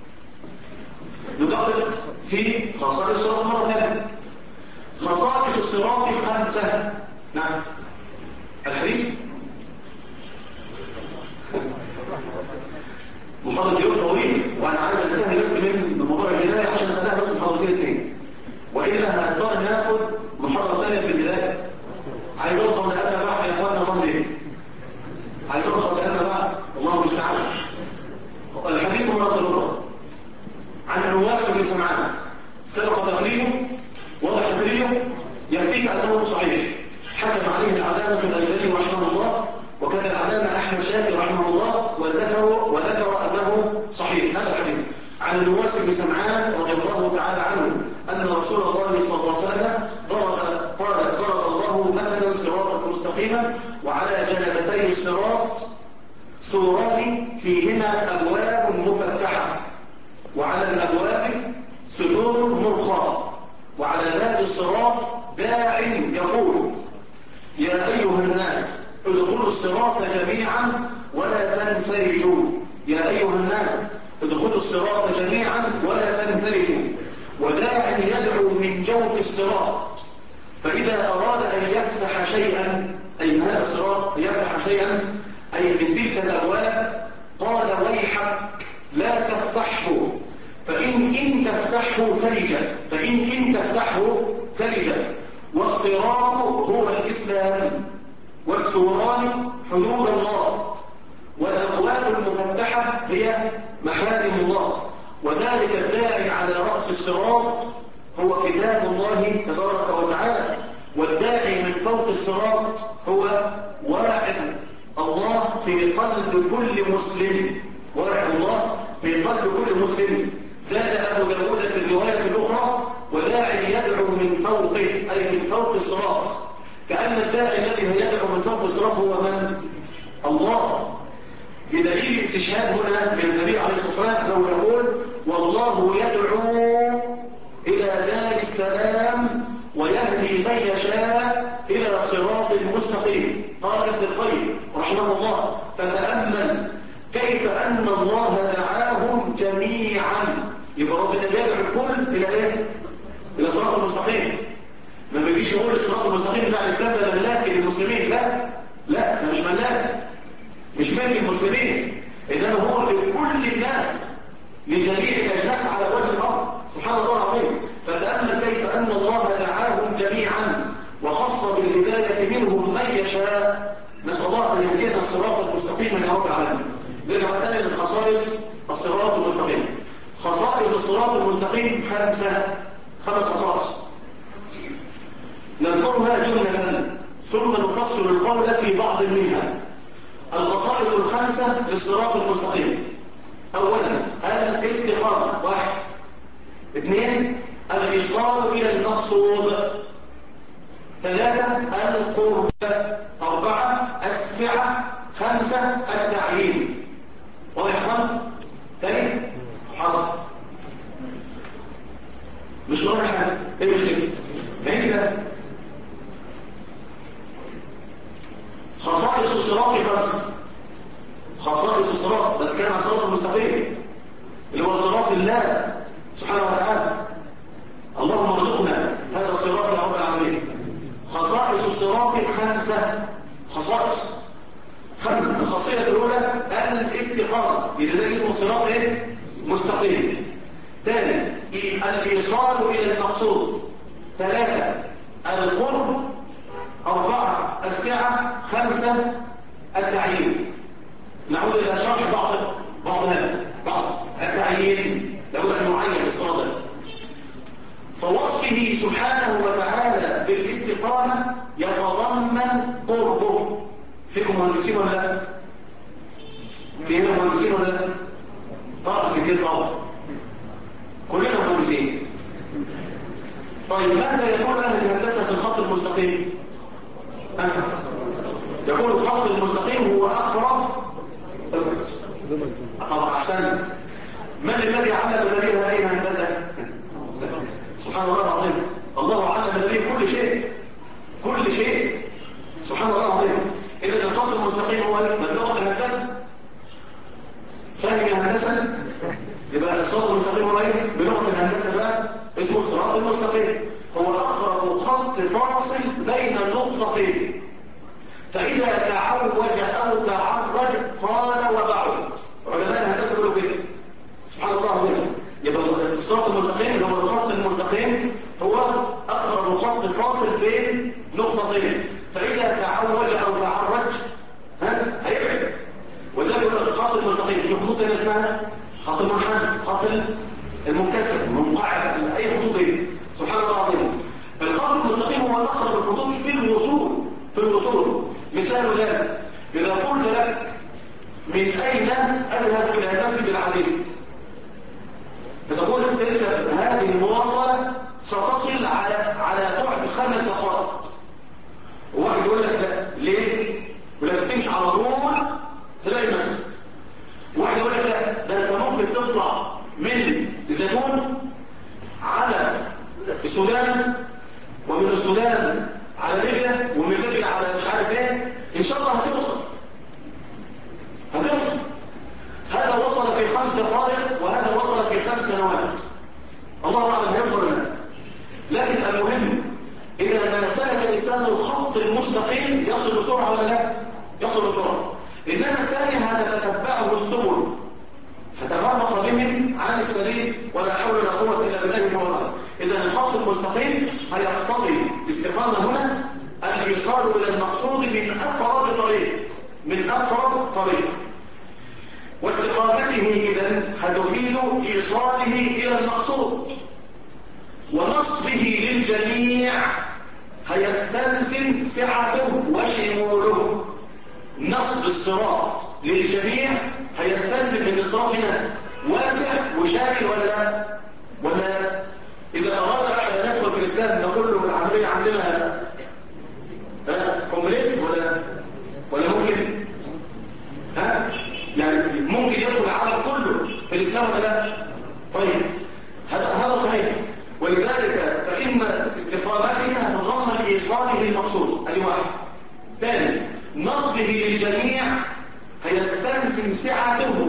ندقق في خصائص الصراط مرة ثانية. خصائص الصراط 5. نعم. الحديث محاضرة اليوم طويل، وأنا عايز أنتهي بس من موضوع الهداية عشان أنتهي بس محاضرتين اثنين، وإلا هنضطر ناخد محاضرة ثانية في الهداية. عايز أوصل لأنا بعد يا إخواننا، الله ليه؟ عايز أوصل لأنا بعد، الله المستعان. الحديث مرة أخرى عن النواس بن سمعان، سبق تقريبه، واضح تقريبه، يكفيك أنه صحيح. حكم عليه العلامة الألباني رحمه الله، وكذا العلامة أحمد شاكر رحمه الله، وذكر أنه صحيح. هذا الحديث عن النواس بن سمعان رضي الله تعالى عنه أن رسول الله صلى الله عليه وسلم قال: ضرب الله مثلا صراطا مستقيما وعلى جنبتي الصراط سوران فيهما أبواب مفتحة وعلى الأبواب ستور مرخاة وعلى باب الصراط داع يقول: يا أيها الناس ادخلوا الصراط جميعا ولا تنفرجوا. يا أيها الناس ادخلوا الصراط جميعا ولا تنفرجوا. وداع يدعو من جوف الصراط، فإذا أراد أن يفتح شيئا، أي من هذا الصراط يفتح شيئا أي من تلك الأبواب، قال: ويحك لا تفتحه، فإن تفتحه تلج. والصراط هو الإسلام. والسوران حدود الله، والأبواب المفتحة هي محارم الله، وذلك الداعي على رأس الصراط هو كتاب الله تبارك وتعالى، والداعي من فوق الصراط هو واعظ الله في قلب كل مسلم، واعظ الله في قلب كل مسلم. زاد أبو داود في الرواية الأخرى وداعي يدعو من فوقه، أي من فوق الصراط، كأن الداعي الذي يدعو من فوق الصراط هو من؟ الله. بدليل استشهاد هنا من النبي عليه الصلاة والسلام أنه يقول والله يدعو إلى دار السلام ويهدي من يشاء إلى صراط مستقيم. قال ابن القيم رحمه الله فتأمل كيف أن الله دعاهم جميعا. يبقى ربنا بيدعو الكل إلى إيه؟ إلى صراط المستقيم. ما بيجيش يقول الصراط المستقيم بتاع الإسلام ده ملاك للمسلمين، لا لا، ده مش ملاك، مش ملك المسلمين، إنما هو لكل الناس، لجميع الأجناس على وجه الأرض. سبحان الله العظيم. فتأمل كيف أن الله دعاهم جميعا وخص بالهداية منهم من يشاء. نسأل الله أن يهدينا الصراط المستقيم يا رب العالمين. نرجع تاني للخصائص الصراط المستقيم. خصائص الصراط المستقيم خمس خصائص نذكرها جملة ثم نفصل القول في بعض منها. الخصائص الخمسة للصراط المستقيم: أولا الاستقامة، 1. 2 الإيصال إلى المقصود، 3 القرب، 4 السعة، 5 التعيين. واضح يا تاني؟ حاضر. مش واضح حاجة، ايه المشكلة؟ بعيد كده. خصائص الصراط 5. خصائص الصراط بتكلم عن الصراط المستقيم اللي هو صراط الله سبحانه وتعالى. اللهم ارزقنا هذا الصراط يا رب العالمين. خصائص الصراط 5 خصائص. 5. الخاصية الأولى الاستقامة، يبقى زي اسمه الصراط ايه؟ مستقيم. 2 الإيصال إلى المقصود. 3 القرب. 4 السعة. 5 التعيين. نعود إلى شرح بعض التعيين. لابد أن يعين الصراط. فوصفه سبحانه وتعالى بالاستقامة يتضمن قربه. فيكم مهندسين ولا لا؟ في هنا مهندسين ولا لا؟ طبعا كتير طبعا، كلنا مهندسين. طيب ماذا يقول أهل الهندسة في الخط المستقيم؟ يقول الخط المستقيم هو أقرب. طبعا أحسن. من الذي علم النبي هذه الهندسة؟ سبحان الله العظيم. الله علم النبي كل شيء سبحان الله العظيم. إذا الخط المستقيم هو من لغة الهندسة. فاهم يا هندسة؟ يبقى الصراط المستقيم هو ايه؟ بلغة الهندسة بقى اسمه الصراط المستقيم. هو أقرب خط فاصل بين النقطتين، فإذا تعوج أو تعرج طال وبعد. علماء الهندسة بيقولوا كده. سبحان الله العظيم. يبقى الصراط المستقيم اللي هو الخط المستقيم هو أقرب خط فاصل بين نقطتين، فإذا تعوج أو تعرج هيبعد. وذلك يقول الخط المستقيم في خطوط هنا اسمها خط المنحنى، خط المنكسر، المنقعد، أي خطوطين. سبحان الله العظيم. الخط المستقيم هو أقرب الخطوط في الوصول. مثال ذلك إذا قلت لك من أين أذهب إلى المسجد العزيز، فتقول أنت هذه المواصلة ستصل على بعد 5 دقائق. وواحد يقول لك لا، ليه؟ يقول لك تمشي على طول تلاقي المسجد. واحد يقول لك لا، ده انت ممكن تطلع من الزيتون على السودان، ومن السودان على ليبيا، ومن ليبيا على مش عارف ايه، ان شاء الله هتوصل. هذا وصل في 5 دقائق وهذا وصل في 5 سنوات. الله اعلم هيوصل لنا. لكن المهم اذا ما سلك الانسان الخط المستقيم يصل بسرعه ولا لا؟ يصل بسرعه. انما الثاني هذا تتبعه السبل فتفرق بهم عن السبيل ولا حول ولا قوه الا بالله تعالى. اذا الخط المستقيم هيقتضي استقامه هنا الايصال الى المقصود من اقرب طريق. واستقامته اذا هتفيد ايصاله الى المقصود، ونصبه للجميع هيستلزم سعته وشموله. نصب الصراط للجميع هيستلزم ان الصراط هنا واسع وشامل ولا لا؟ ولا إذا أراد أحد أن يدخل في الإسلام نقول له العملية عندنا كومبليت ولا ممكن؟ يعني ممكن يدخل العالم كله في الإسلام ولا لا؟ طيب هذا صحيح. ولذلك فإن استقامتها تضمن إيصاله المقصود. أدي واحد. ثاني، نصبه للجميع فيستلزم سعته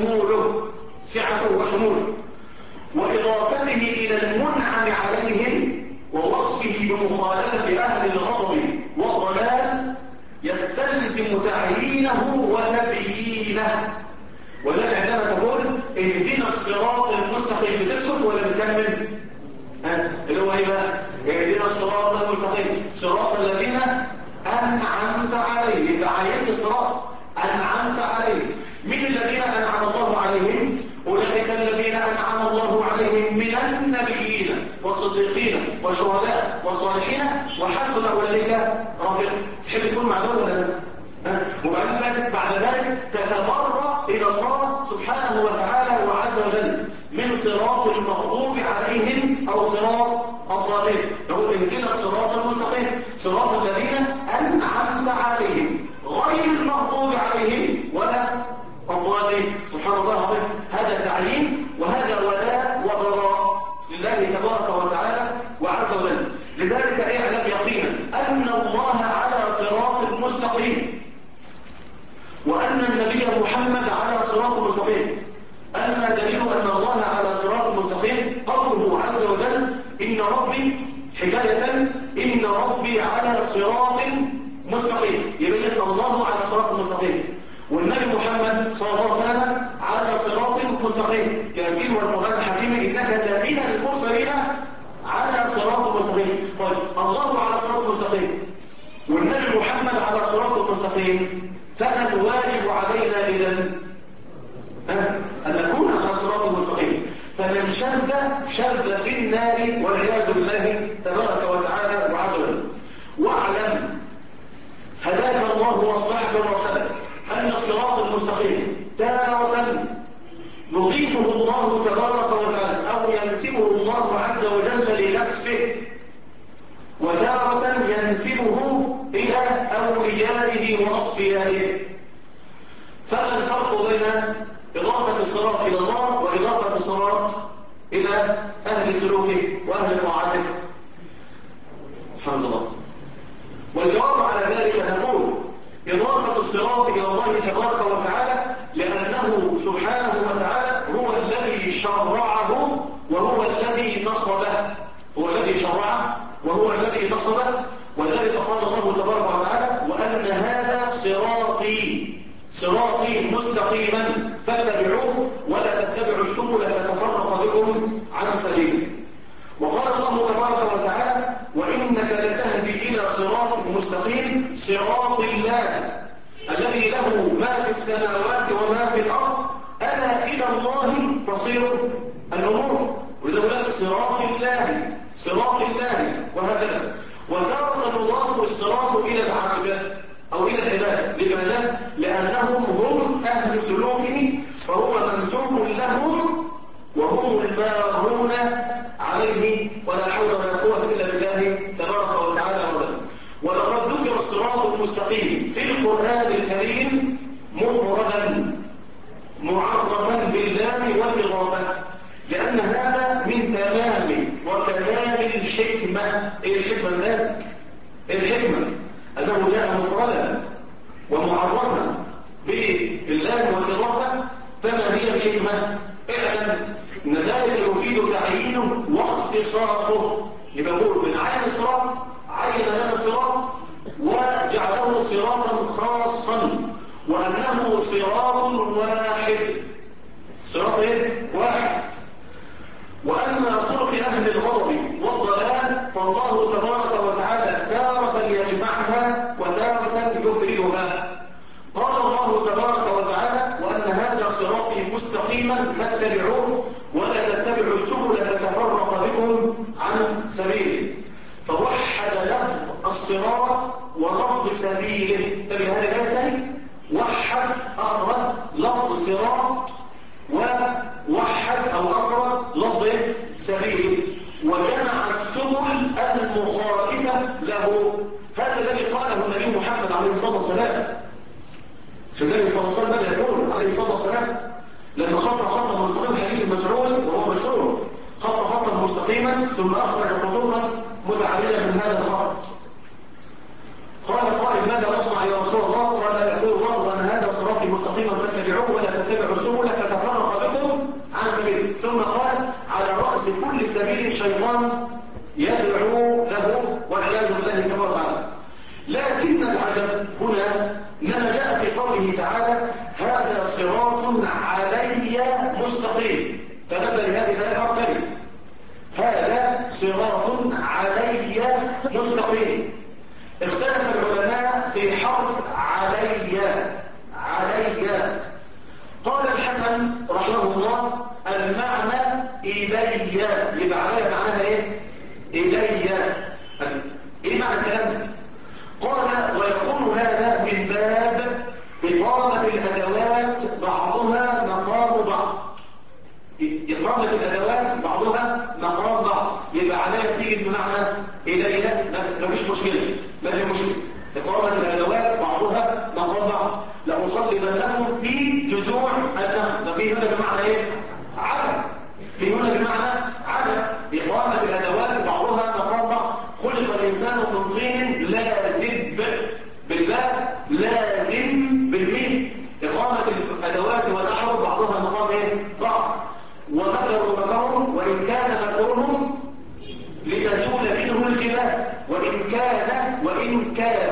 وشموله وإضافته إلى المنعم عليهم ووصفه بمخالفة أهل الغضب والضلال يستلزم تعيينه وتبيينه. ولذلك عندما تقول اهدنا الصراط المستقيم بتسكت ولا بتكمل؟ اللي هو ايه بقى؟ اهدنا الصراط المستقيم صراط الذين أنعمت عليهم. يبقى عينت الصراط أنعمت عليهم. من الذين أنعم الله عليهم؟ أولئك الذين أنعم الله عليهم من النبيين والصديقين والشهداء والصالحين وحسن أولئك رفيقا. تحب تكون مع دول ولا لا؟ وبعدين بعد ذلك تتبرأ إلى الله سبحانه وتعالى وعز وجل من صراط المغضوب عليهم أو صراط الضالين. تقول اهدنا الصراط المستقيم صراط الذين أنعمت عليهم غير المغضوب عليهم ولا الضالين. سبحان الله العظيم. هذا تعيين وهذا ولاء وبراء لله تبارك وتعالى وعز وجل. لذلك اعلم يقينا أن الله على صراط مستقيم وأن النبي محمد على صراط مستقيم. أما دليل أن الله على صراط مستقيم قوله عز وجل إن ربي حكاية إن ربي على صراط مستقيم، يبين الله على صراط مستقيم، والنبي محمد صلى الله عليه وسلم على صراط مستقيم. ياسين والقرآن الحكيم إنك لمن المرسلين على صراط مستقيم. طيب الله على صراط مستقيم والنبي محمد على صراط مستقيم، فما الواجب علينا إذن؟ أن نكون على صراط مستقيم. فمن شذ في النار والعياذ بالله تبارك وتعالى وعز وجل. واعلم هداك الله واصلحك وارشدك أن الصراط المستقيم تارة يضيفه الله تبارك وتعالى أو ينسبه الله عز وجل لنفسه، وتارة ينسبه إلى أوليائه وأصفيائه. فما الفرق بين إضافة الصراط إلى الله وإضافة الصراط إلى أهل سلوكه وأهل طاعته؟ الحمد لله. والجواب على ذلك نقول إضافة الصراط إلى الله تبارك وتعالى لأنه سبحانه وتعالى هو الذي شرعه وهو الذي نصبه. هو الذي شرعه وهو الذي نصبه. وذلك قال الله تبارك وتعالى وأن هذا صراطي مستقيما فاتبعوه ولا تتبعوا السبل فتفرق بكم عن سبيله. وقال الله تبارك وتعالى وإنك لتهدي إلى صراط مستقيم صراط الله الذي له ما في السماوات وما في الأرض ألا إلى الله تصير الأمور. وإذا قلت صراط الله وهكذا. وتارة نضاف الصراط إلى العبد أو إلى العباد. لماذا؟ لأنهم هم أهل سلوكه فهو منسوب لهم وهم المارون عليه ولا حول ولا قوة إلا بالله تبارك وتعالى وسلم. ولقد ذكر الصراط المستقيم في القرآن الكريم مفردا معرفا باللام والإضافة لأن هذا من تمام وكمال الحكمة. إيه الحكمة من ذلك؟ الحكمة أنه جاء مفردا ومعرفا باللام والإضافة. فما هي الحكمة؟ اعلم ان ذلك يفيد تعيينه واختصاصه. يبقى نقول بنعين الصراط عين لنا الصراط وجعله صراطا خاصا وانه صراط واحد. صراط ايه؟ واحد. واما طرق اهل الغضب والضلال فالله تبارك وتعالى تارة يجمعها وتارة يفردها. قال الله تبارك وتعالى وأن هذا صراطي مستقيما فاتبعوه ولا تتبعوا السبل فتفرق بكم عن سبيله. فوحد لفظ الصراط ولفظ سبيله. تبي هذه الآية تاني؟ وحد أخرج لفظ صراط عليه الصلاة والسلام. النبي صلى الله عليه وسلم يقول عليه الصلاة والسلام لما خطا مستقيما، حديث المسعود وهو مشهور، خطا مستقيما ثم أخرج خطوطا متعرجة من هذا الخط. قال قائل ماذا نصنع يا رسول الله؟ قال يقول الله وأن هذا صراطي مستقيما فاتبعوه ولا تتبعوا السبل فتفرق بكم عن سبيله. ثم قال على رأس كل سبيل شيطان يدعو له والعياذ بالله تبارك وتعالى. لكن العجب هنا لما جاء في قوله تعالى هذا صراط علي مستقيم. تنبه لهذه الآية كلمة هذا صراط علي مستقيم. اختلف العلماء في حرف علي. قال الحسن رحمه الله المعنى إلي، يبقى علي معناها ايه؟ إلي. ايه معنى الكلام ده؟ قال ويكون هذا من باب إقامة الأدوات بعضها مقام بعض. إقامة الأدوات بعضها مقام بعض، يبقى عليها تيجي بمعنى إليها، مفيش مشكلة، ما في مشكلة. إقامة الأدوات بعضها مقام بعض. لأصلبنكم في جذوع النخل، ففي هنا بمعنى إيه؟ عدم. في هنا بمعنى عدم. إقامة الأدوات بعضها مقام بعض. خلق الإنسان من طين لازب بالباء لازم بالميم. إقامة الأدوات والأحرف بعضها مقام إيه؟ بعض. ومكروا مكرهم وإن كان مكرهم لتزول منه الجبال وإن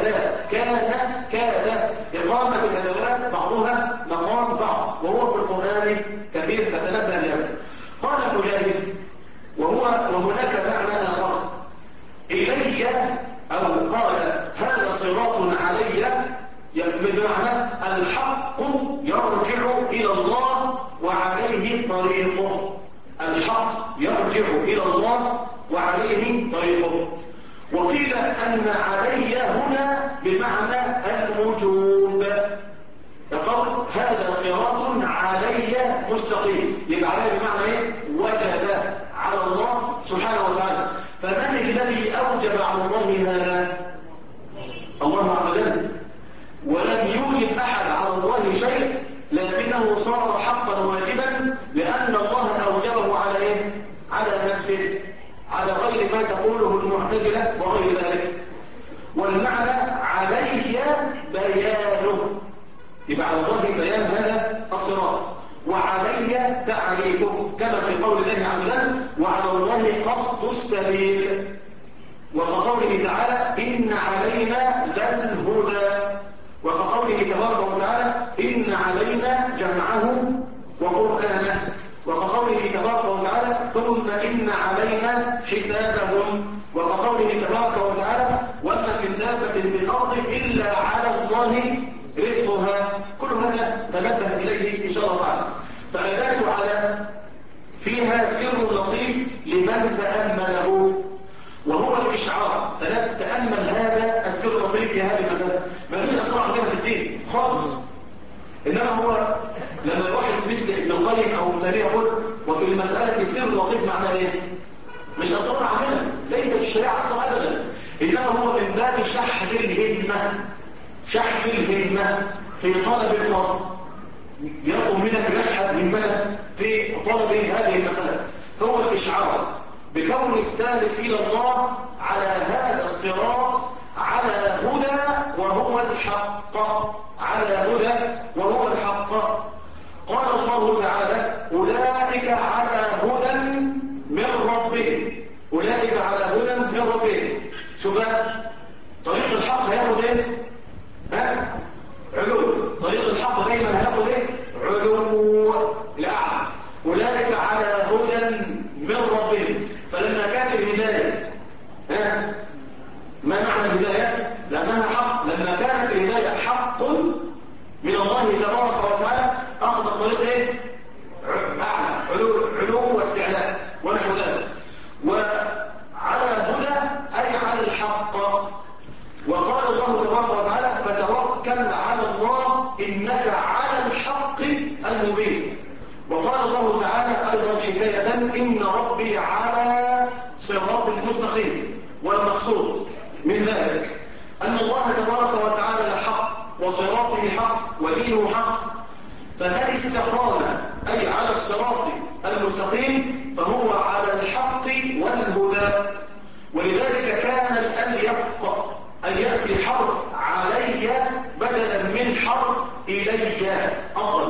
كاد إقامة الأدوات بعضها مقام بعض، وهو في القرآن كثير فتنبه لهذا. قال المجاهد وهناك معنى آخر إلي، أو قال هذا صراط علي، بمعنى الحق يرجع إلى الله وعليه طريقه. الحق يرجع إلى الله وعليه طريقه. وقيل أن علي هنا بمعنى الوجوب. يقول هذا صراط علي مستقيم، يبقى علي بمعنى ايه؟ وجب على الله سبحانه وتعالى. فمن الذي أوجب على الله هذا؟ الله عز وجل. ولم يوجب أحد على الله شيء، لكنه صار حقا واجبا لأن الله أوجبه على إيه؟ على نفسه، على غير ما تقوله المعتزلة وغير ذلك. والمعنى علي بيانه، يبقى على الله بيان هذا الصراط، وعلي تعريفه كما في قول الله عز وجل وعلى الله قصد السبيل. وكقوله تعالى إن علينا للهدى، وكقوله تبارك وتعالى إن علينا جمعه وقرآنه، وكقوله تبارك وتعالى ثم إن علينا حسابهم، وكقوله تبارك وتعالى وما من دابة في الأرض إلا على الله رزقها. كل هذا تنبه إليه إن شاء الله تعالى. فأدات على فيها سر لطيف لمن تأمله، وهو الإشعار. تأمل هذا السر اللطيف في هذه المسألة. ما فيش أسرار عندنا في الدين خالص، إنما هو لما الواحد مثل ابن القيم أو تيمية يقول وفي المسألة سر لطيف معناه إيه؟ مش أسرار عندنا، ليس في الشريعة أسرار أبدا، إنما هو من باب شحذ الهمة في طلب القصد. يقوم منك يشحذ همتك في طلب هذه المسألة. هو الإشعار بكون السالك إلى الله على هذا الصراط على هدى وهو الحق، على هدى وهو الحق. قال الله تعالى أولئك على هدى من ربهم، أولئك على هدى من ربهم. شو بقى؟ طريق الحق هياخد ايه؟ علو. طريق الحق دايما هياخد ايه؟ علو الأعلى. أولئك على هدى من ربهم. فلما كانت الهداية ما معنى الهداية؟ لأنها حق. لما كانت الهداية حق من الله تبارك وتعالى أخذ الطريق ايه؟ أعلى، علو واستعلاء ونحو ذلك. وعلى هدى أي على الحق. وقال الله تبارك وتعالى فتوكل على الله إنك على الحق المبين. وقال الله تعالى أيضا حكاية إن ربي على صراط مستقيم. والمقصود من ذلك أن الله تبارك وتعالى وصراطه حق ودينه حق، فمن استقام أي على الصراط المستقيم فهو على الحق والهدى. ولذلك كان الأليق أن يأتي حرف علي بدلا من حرف إلي، أفضل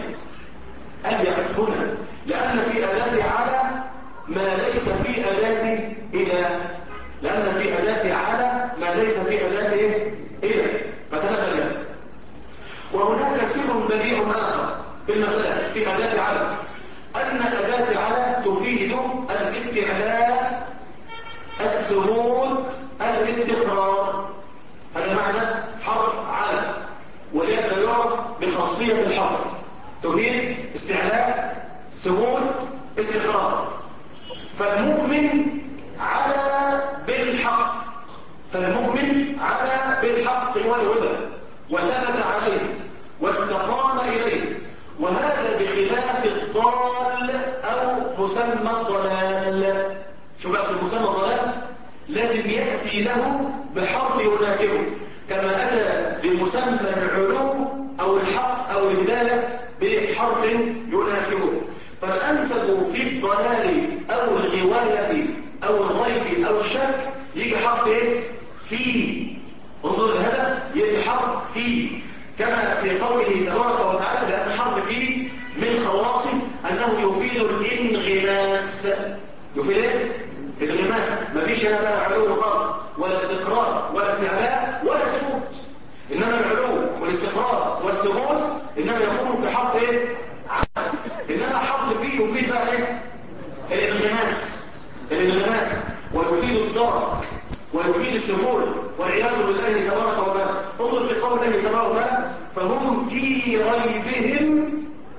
أليق هنا، لأن في أداة على ما ليس في أداة إلى، لأن في أداة على ما ليس في أداة إلى، فتنبه. وهناك سر بديع آخر في المسألة في أداة على، أن أداة على تفيد الاستعلاء، الثبوت، الاستقرار. هذا معنى حرف على، ولذلك يعرف بخاصية الحرف، تفيد استعلاء، ثبوت، استقرار. فالمؤمن على بالحق، فالمؤمن على بالحق والهدى وثبت عليه واستقام إليه، وهذا بخلاف الضال أو مسمى الضلال. شو بقى في المسمى الضلال؟ لازم يأتي له بحرف يناسبه، كما أتى بمسمى العلو أو الحق أو الهداية بحرف يناسبه. فالأنسب في الضلال أو الغواية أو الريب أو الشك يجي حرف إيه؟ في. انظر لهذا، يجي حرف في، كما في قوله تبارك وتعالى، لأن حرف في من خواصه أنه يفيد الانغماس. يفيد ايه؟ الانغماس. مفيش هنا بقى علو خالص ولا استقرار ولا استعلاء ولا ثبوت، إنما العلو والاستقرار والثبوت إنما يكون في حرف ايه؟ إنما حرف فيه يفيد بقى ايه؟ الانغماس، ويفيد الدرك، ويفيد السفول، والعياذ بالله تبارك وتعالى. انظر في قول الله تبارك وتعالى، فهم في ريبهم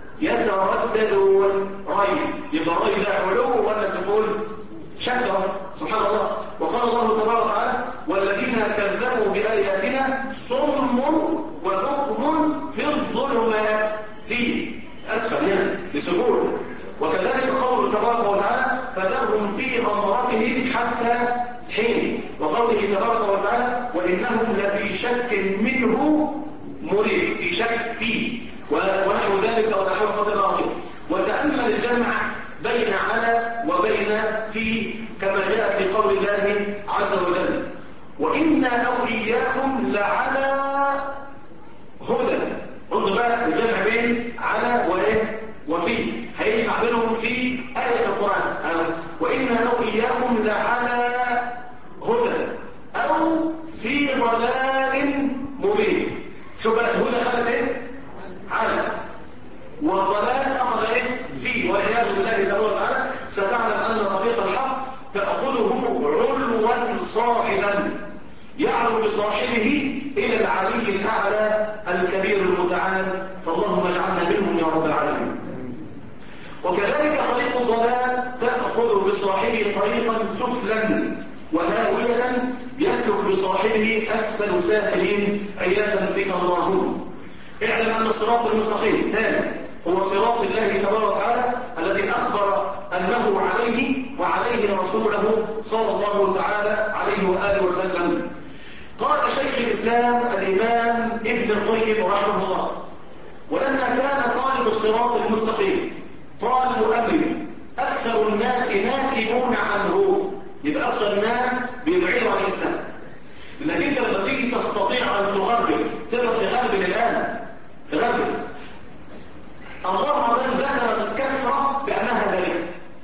يترددون. ريب، يبقى ريب ده علو ولا سفول؟ شك. سبحان الله. وقال الله تبارك وتعالى، والذين كذبوا بآياتنا صم وبكم في الظلمات، في أسفل هنا لسفول. وكذلك قوله تبارك وتعالى، فذرهم في غمرتهم حتى حين. وقوله تبارك وتعالى، وإنهم لفي شك منه مريب، في شك فيه، ونحو ذلك ونحو قدر العظيم. وتأمل الجمع بين على وبين في، كما جاء في قول الله عز وجل، وإنا أو إياكم لعلى هدى. انظر بقى الجمع بين على وإيه وفي، هيجمع بينهم في آية القرآن، وإنا أو إياكم لعلى هدى أو في ضلال مبين. شو بقى الهدى خلت ايه؟ على، والضلال أخذ ايه؟ في، والعياذ بالله تبارك وتعالى. ستعلم أن طريق الحق تأخذه علوا صاعدا يعلو بصاحبه إلى العلي الأعلى الكبير المتعال، فاللهم اجعلنا منهم يا رب العالمين. وكذلك طريق الضلال تأخذ بصاحبه طريقا سفلا وهاوية يسلك بصاحبه أسفل سافلين، عياذا بك اللهم. اعلم أن الصراط المستقيم ثاني هو صراط الله تبارك وتعالى الذي أخبر أنه عليه وعليه رسوله صلى الله تعالى عليه وآله وسلم. قال شيخ الإسلام الإمام ابن القيم رحمه الله، ولما كان طالب الصراط المستقيم طالب أمر أكثر الناس ناكبون عنه، يبقى أكثر الناس بيبعدوا عن الإسلام. لأنك أنت لما تيجي تستطيع أن تغربل، تقدر تغربل الآن، تغربل. الله عز وجل ذكر الكسرة بأنها هالكة.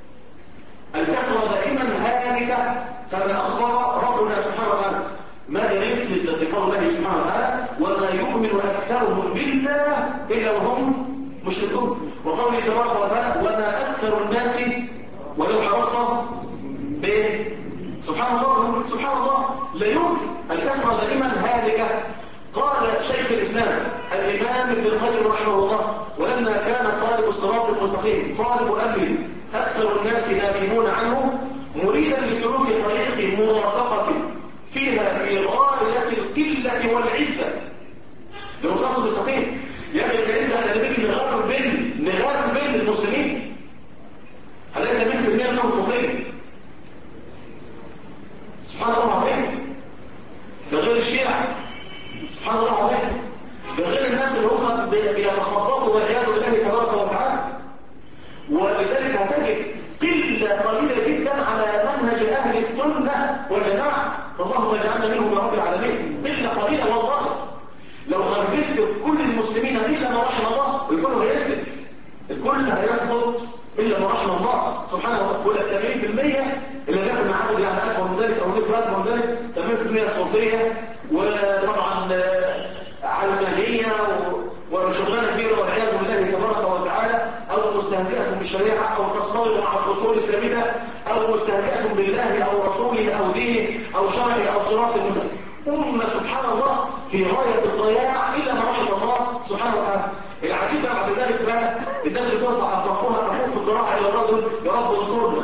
الكسرة دائما هالكة كما أخبر ربنا سبحانه وتعالى. ما دليل لقول الله سبحانه وتعالى، وما يؤمن أكثرهم بالله إلا وهم مشركون. وقوله تبارك وتعالى، وما أكثر الناس ولو حرصت به. سبحان الله، سبحان الله، لا يمكن. الكسرة دائما هالكة. قال شيخ الإسلام الإمام ابن القيم رحمه الله، ولما كان طالب الصراط المستقيم طالب أمر أكثر الناس ناكبون عنه مريدا لسلوك طريق مرافقة فيها في غاية القلة والعزة للصراط المستقيم. يا أخي الكريم، ده احنا بنيجي نغرب بين المسلمين، هلاقي 80% منهم صوفيين. سبحان الله العظيم، ده غير الشيعة. سبحان الله العظيم. سبحانه وتعالى يقول لك 80% اللي بياكل معاهم يعني اكبر من ذلك او نسبه اكبر من ذلك 80% صوفيه، وطبعا علمانيه وشغلانه كبيره والعياذ بالله تبارك وتعالى، او مستهزئه بالشريعه، او تصطدم مع الاصول الثابته، او مستهزئه بالله او رسوله او دينه او شرعه او صراط المستقيم. سبحان الله في غايه الضياع الا ما رحم الله سبحانه وتعالى. العجيب بقى بعد ذلك بقى الناس بترفع اطرافها كفوف الذراع الى الرجل: يا رب انصرنا.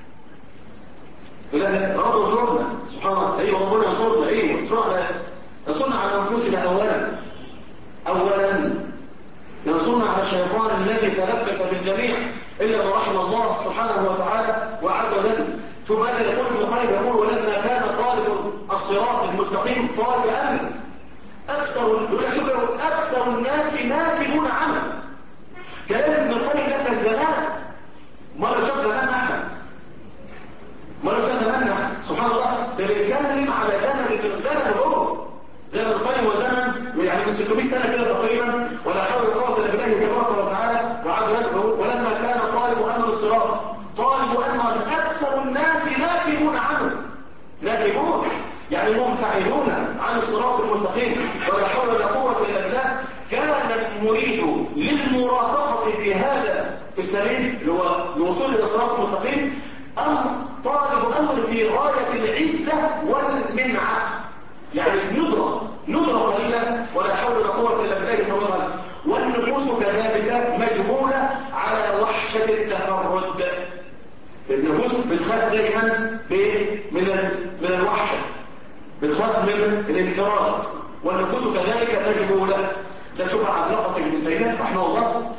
لا يا رب انصرنا. سبحان الله. ايوه ربنا ينصرنا، ايوه ينصرنا على انفسنا اولا ينصرنا على الشيطان الذي تلبس بالجميع الا ما رحم الله سبحانه وتعالى وعز وجل. ثم ماذا يقول ابن القيم؟ يقول: ولما كان طالب الصراط المستقيم طالب امن اكثر الناس ناكبون عنه. كلام ابن القيم ده كان زمان، ما لو شاف زمان احنا، ما لو شاف زماننا سبحان الله. ده بيتكلم على زمن هو زمن القيم وزمن يعني من 600 سنه كده تقريبا، ولا حول ولا قوه الا بالله تبارك وتعالى وعز وجل. ولما كان طالب امن الصراط طالب امن اكثر الناس ناكبون عنه. ناكبون يعني مبتعدون عن الصراط المستقيم، ولا حول ولا قوه الا بالله. كان المريد للمرافقه في هذا السبيل اللي هو الوصول الى الصراط المستقيم طالب امر في غايه العزه والمنعه، يعني ندره قليله، ولا حول ولا قوه الا بالله تبارك وتعالى. والنفوس كذلك مجبوله على وحشه التفرد. النفوس بتخاف دائما من الوحشه، بتخاف من الانفراد، والنفوس كذلك مجبوله. شوف علاقه ابن تيميه رحمه الله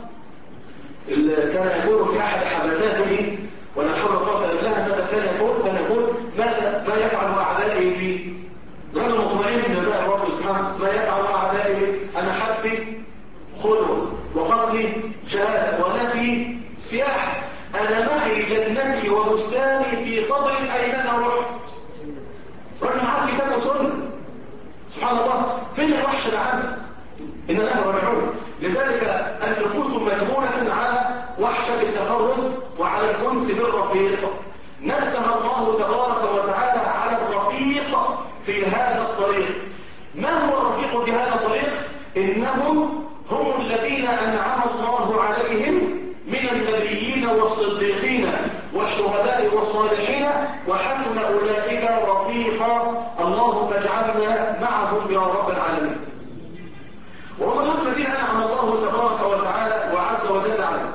كان يقول في احد حبساته: ولا حول ولا قوه الا بالله. ماذا كان يقول؟ كان يقول: ما يفعل اعدائي بي؟ رجل مطمئن من الله رب سبحانه: ما يفعل اعدائي بي؟ انا حبسي خلو، وقتلي جهاد، ونفي سياح، انا معي جنتي وبستاني في صدري اينما رحت. رجل معاه كتاب وسنه سبحان الله. فين الوحشه اللي عندك؟ إن له راجعون. لذلك النفوس مجبولة على وحشة التفرد وعلى الأنس بالرفيق. نبه الله تبارك وتعالى على الرفيق في هذا الطريق. ما هو الرفيق في هذا الطريق؟ إنهم هم الذين أنعم الله عليهم من النبيين والصديقين والشهداء والصالحين وحسن أولئك رفيقا. اللهم اجعلنا معهم يا رب العالمين. وهم دول الذين أنعم الله تبارك وتعالى وعز وجل عليهم.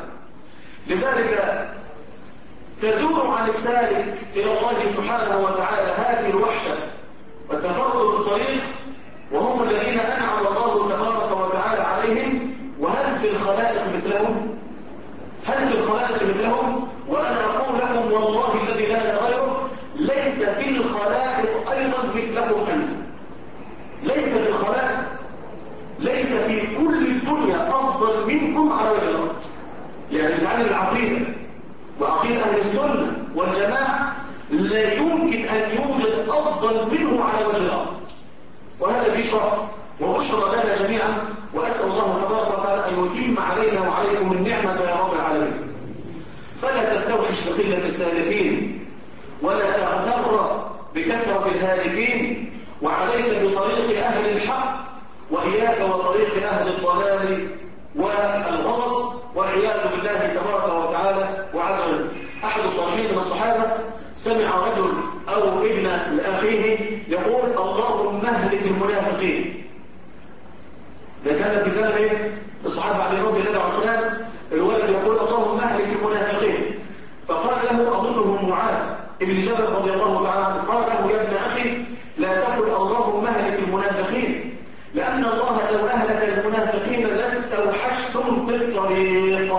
لذلك تزول عن السالك إلى الله سبحانه وتعالى هذه الوحشة والتفرد في الطريق، وهم الذين أنعم الله تبارك وتعالى عليهم. وهل في الخلائق مثلهم؟ هل في الخلائق مثلهم؟ وأنا أقول لكم والله الذي لا إله غيره: ليس في الخلائق أيضا مثلكم أنتم. ليس في الخلائق، ليس في كل الدنيا أفضل منكم على وجه الأرض. يعني بتعلم العقيدة وعقيدة أهل السنة والجماعة لا يمكن أن يوجد أفضل منه على وجه الأرض. وهذا بشرى وبشرى لنا جميعا، وأسأل الله تبارك وتعالى أن يتم علينا وعليكم النعمة يا رب العالمين. فلا تستوحش بقلة السالكين، ولا تغتر بكثرة الهالكين، وعليك بطريق أهل الحق، وإياك وطريق أهل الضلال والغضب والعياذ بالله تبارك وتعالى وعز وجل. أحد الصالحين من الصحابة سمع رجل أو ابن لأخيه يقول: اللهم اهلك المنافقين. ده كان في زمن الصحابة على رضي الله عنهم، الولد يقول: اللهم اهلك المنافقين. فقال له أظنه معاذ ابن جبل رضي الله تعالى عنه، قال له: يا ابن أخي لا تقل اللهم اهلك المنافقين، لأن الله لو أهلك المنافقين لاستوحشتم في الطريق.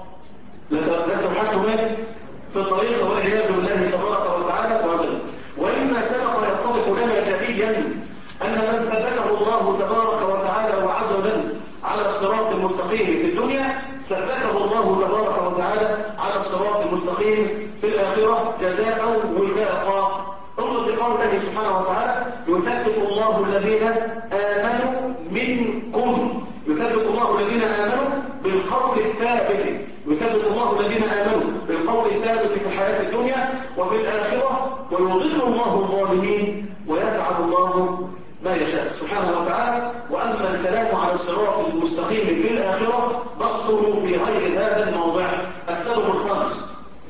لاستوحشتم في الطريق والعياذ بالله تبارك وتعالى وعزل. وإما سبق يتضح لنا جليا أن من ثبته الله تبارك وتعالى وعز وجل على الصراط المستقيم في الدنيا ثبته الله تبارك وتعالى على الصراط المستقيم في الآخرة جزاء وفاقا. انظر في قول الله سبحانه وتعالى: يثبت الله الذين آمنوا منكم. يثبت الله الذين آمنوا بالقول الثابت. يثبت الله الذين آمنوا بالقول بالقول الثابت في الحياة الدنيا وفي الآخرة، ويضل الله الظالمين ويفعل الله ما يشاء سبحانه وتعالى. وأما الكلام على الصراط المستقيم في الآخرة بسطه في غير هذا الموضع. السبب الخامس،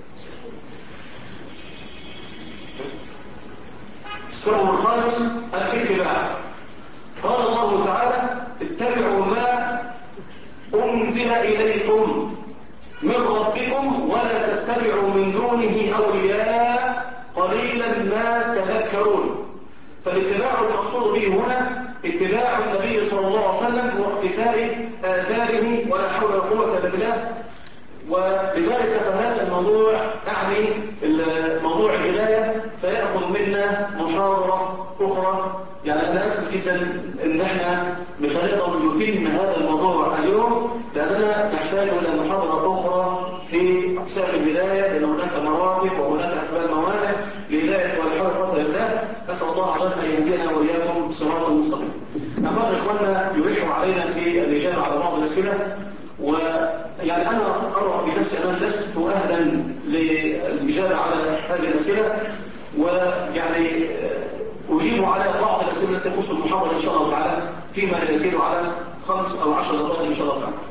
السبب الخامس الاتباع. قال الله تعالى: اتبعوا ما أنزل إليكم من ربكم ولا تتبعوا من دونه أولياء قليلا ما تذكرون. فالاتباع المقصود به هنا اتباع النبي صلى الله عليه وسلم واقتفاء آثاره، ولا حول ولا قوة إلا بالله. ولذلك فهذا الموضوع يعني موضوع الهداية سيأخذ منا محاضرة أخرى. يعني أنا أسف جدا إن احنا بخليقة نتم هذا الموضوع اليوم، لأننا نحتاج إلى محاضرة أخرى في أقسام الهداية، لأن هناك مراتب وهناك أسباب موانع لهداية ولا حول ولا قوة إلا بالله. أسأل الله عز وجل أن يهدينا وإياكم صراطا مستقيما. أما إخواننا يلحوا علينا في الإجابة على بعض الأسئلة، ويعني أنا أرى في نفسي أنا لست أهلا للإجابة على هذه الأسئلة، ويعني أجيب على بعض الأسئلة التي تخص المحاضرة إن شاء الله تعالى فيما لا يزيد على 5 أو 10 دقائق إن شاء الله تعالى.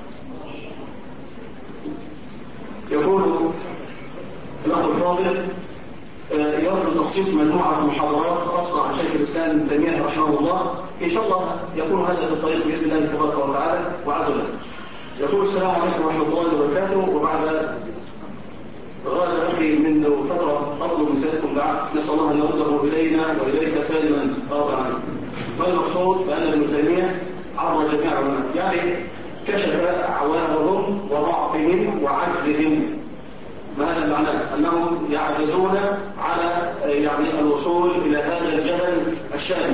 يقول الأخ الفاضل: يرجو تخصيص مجموعة محاضرات خاصة عن شيخ الإسلام ابن تيمية رحمه الله. إن شاء الله يكون هذا في الطريق بإذن الله تبارك وتعالى وعز وجل. يقول: السلام عليكم ورحمة الله وبركاته. وبعد غاد أخي منذ فترة أطلب من سيادتكم دعاء، نسأل الله أن يرده إلينا وإليك سالما رب العالمين. ما المقصود؟ بأن ابن تيمية عبر جميع العلماء، يعني كشف عوارهم وضعفهم وعجزهم. ما هذا معناه؟ أنهم يعجزون على يعني الوصول إلى هذا الجبل الشامخ.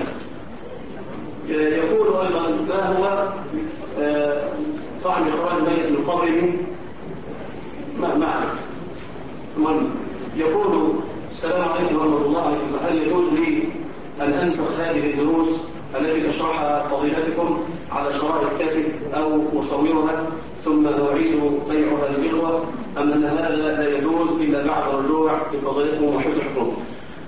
يقول أيضا: ما هو طعم إخراج الميت من قبره؟ ما أعرف. المهم يقول: السلام عليكم ورحمة الله وبركاته. هل يجوز لي أن أنسخ هذه الدروس التي تشرحها فضيلتكم على شرائط كاسيت أو أصورها ثم أعيد بيعها للإخوة، أم أن هذا لا يجوز إلا بعد رجوع لفضيلتكم وحفظ حقوقكم؟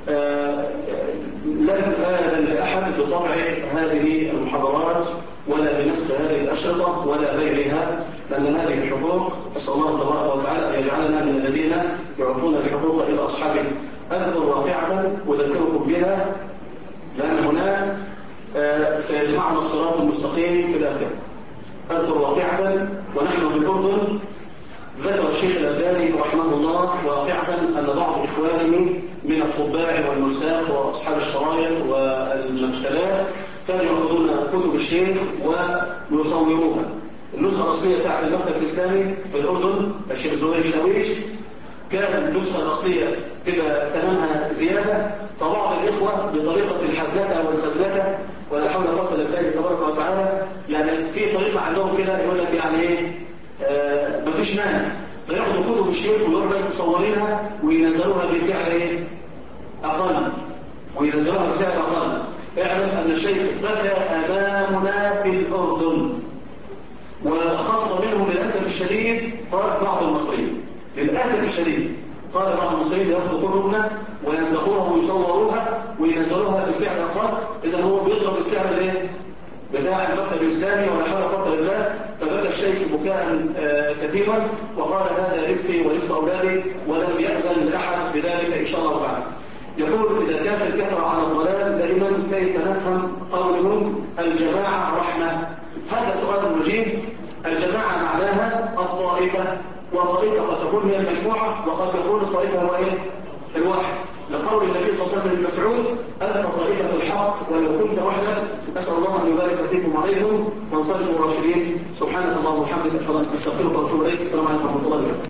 لن آذن لأحد بطبع هذه المحاضرات ولا بنسخ هذه الأشرطة ولا بيعها، لأن هذه الحقوق أسأل الله تبارك وتعالى أن يجعلنا من الذين يعطون الحقوق إلى أصحابهم. أذكر واقعة أذكركم بها، لأن هناك سيجمعنا الصراط المستقيم في الآخرة. أذكر واقعة ونحن في الأردن. ذكر الشيخ الألباني رحمه الله واقعة أن بعض إخوانه من الطباع والنساخ وأصحاب الشرايط والمكتبات كانوا يأخذون كتب الشيخ ويصوروها. النسخة الأصلية بتاعت المكتب الإسلامي في الأردن الشيخ زهير شاويش، كان النسخة الأصلية تبقى ثمنها زيادة، فبعض الإخوة بطريقة الحزلكة والخزلكة ولا حول ولا قوة إلا بالله تبارك وتعالى، يعني في طريقة عندهم كده يقول لك يعني إيه مفيش مانع، فياخدوا كتب الشيخ ويروحوا مصورينها وينزلوها بسعر إيه؟ أقل، وينزلوها بسعر أقل. اعلم أن الشيخ بكى أمامنا في الأردن، وخاصة منهم للأسف الشديد قال بعض المصريين، للأسف الشديد قال بعض المصريين بياخدوا كتبنا وينزقوها ويصوروها وينزلوها بسعر أقل. إذا هو بيضرب السعر الايه؟ بتاع المكتب الإسلامي ولا حول ولا قوة إلا بالله. فبكى الشيخ بكاء كثيرا وقال: هذا رزقي ورزق أولادي، ولم يأذن لأحد بذلك إن شاء الله تعالى. يقول: إذا كانت الكثرة على الضلال دائما كيف نفهم قولهم الجماعة رحمة؟ هذا سؤال مجيب. الجماعة معناها الطائفة، والطائفة قد تكون هي المجموعة وقد تكون الطائفة هو إيه؟ الواحد، لقول النبي صلى الله عليه وسلم لمسعود: أنت طائفة الحق ولو كنت وحدك. أسأل الله أن يبارك فيكم وعليكم وانصرفوا راشدين. سبحانك اللهم وبحمدك أشهد أن لا إله إلا أنت أستغفرك وأتوب إليك. السلام عليكم ورحمة الله وبركاته.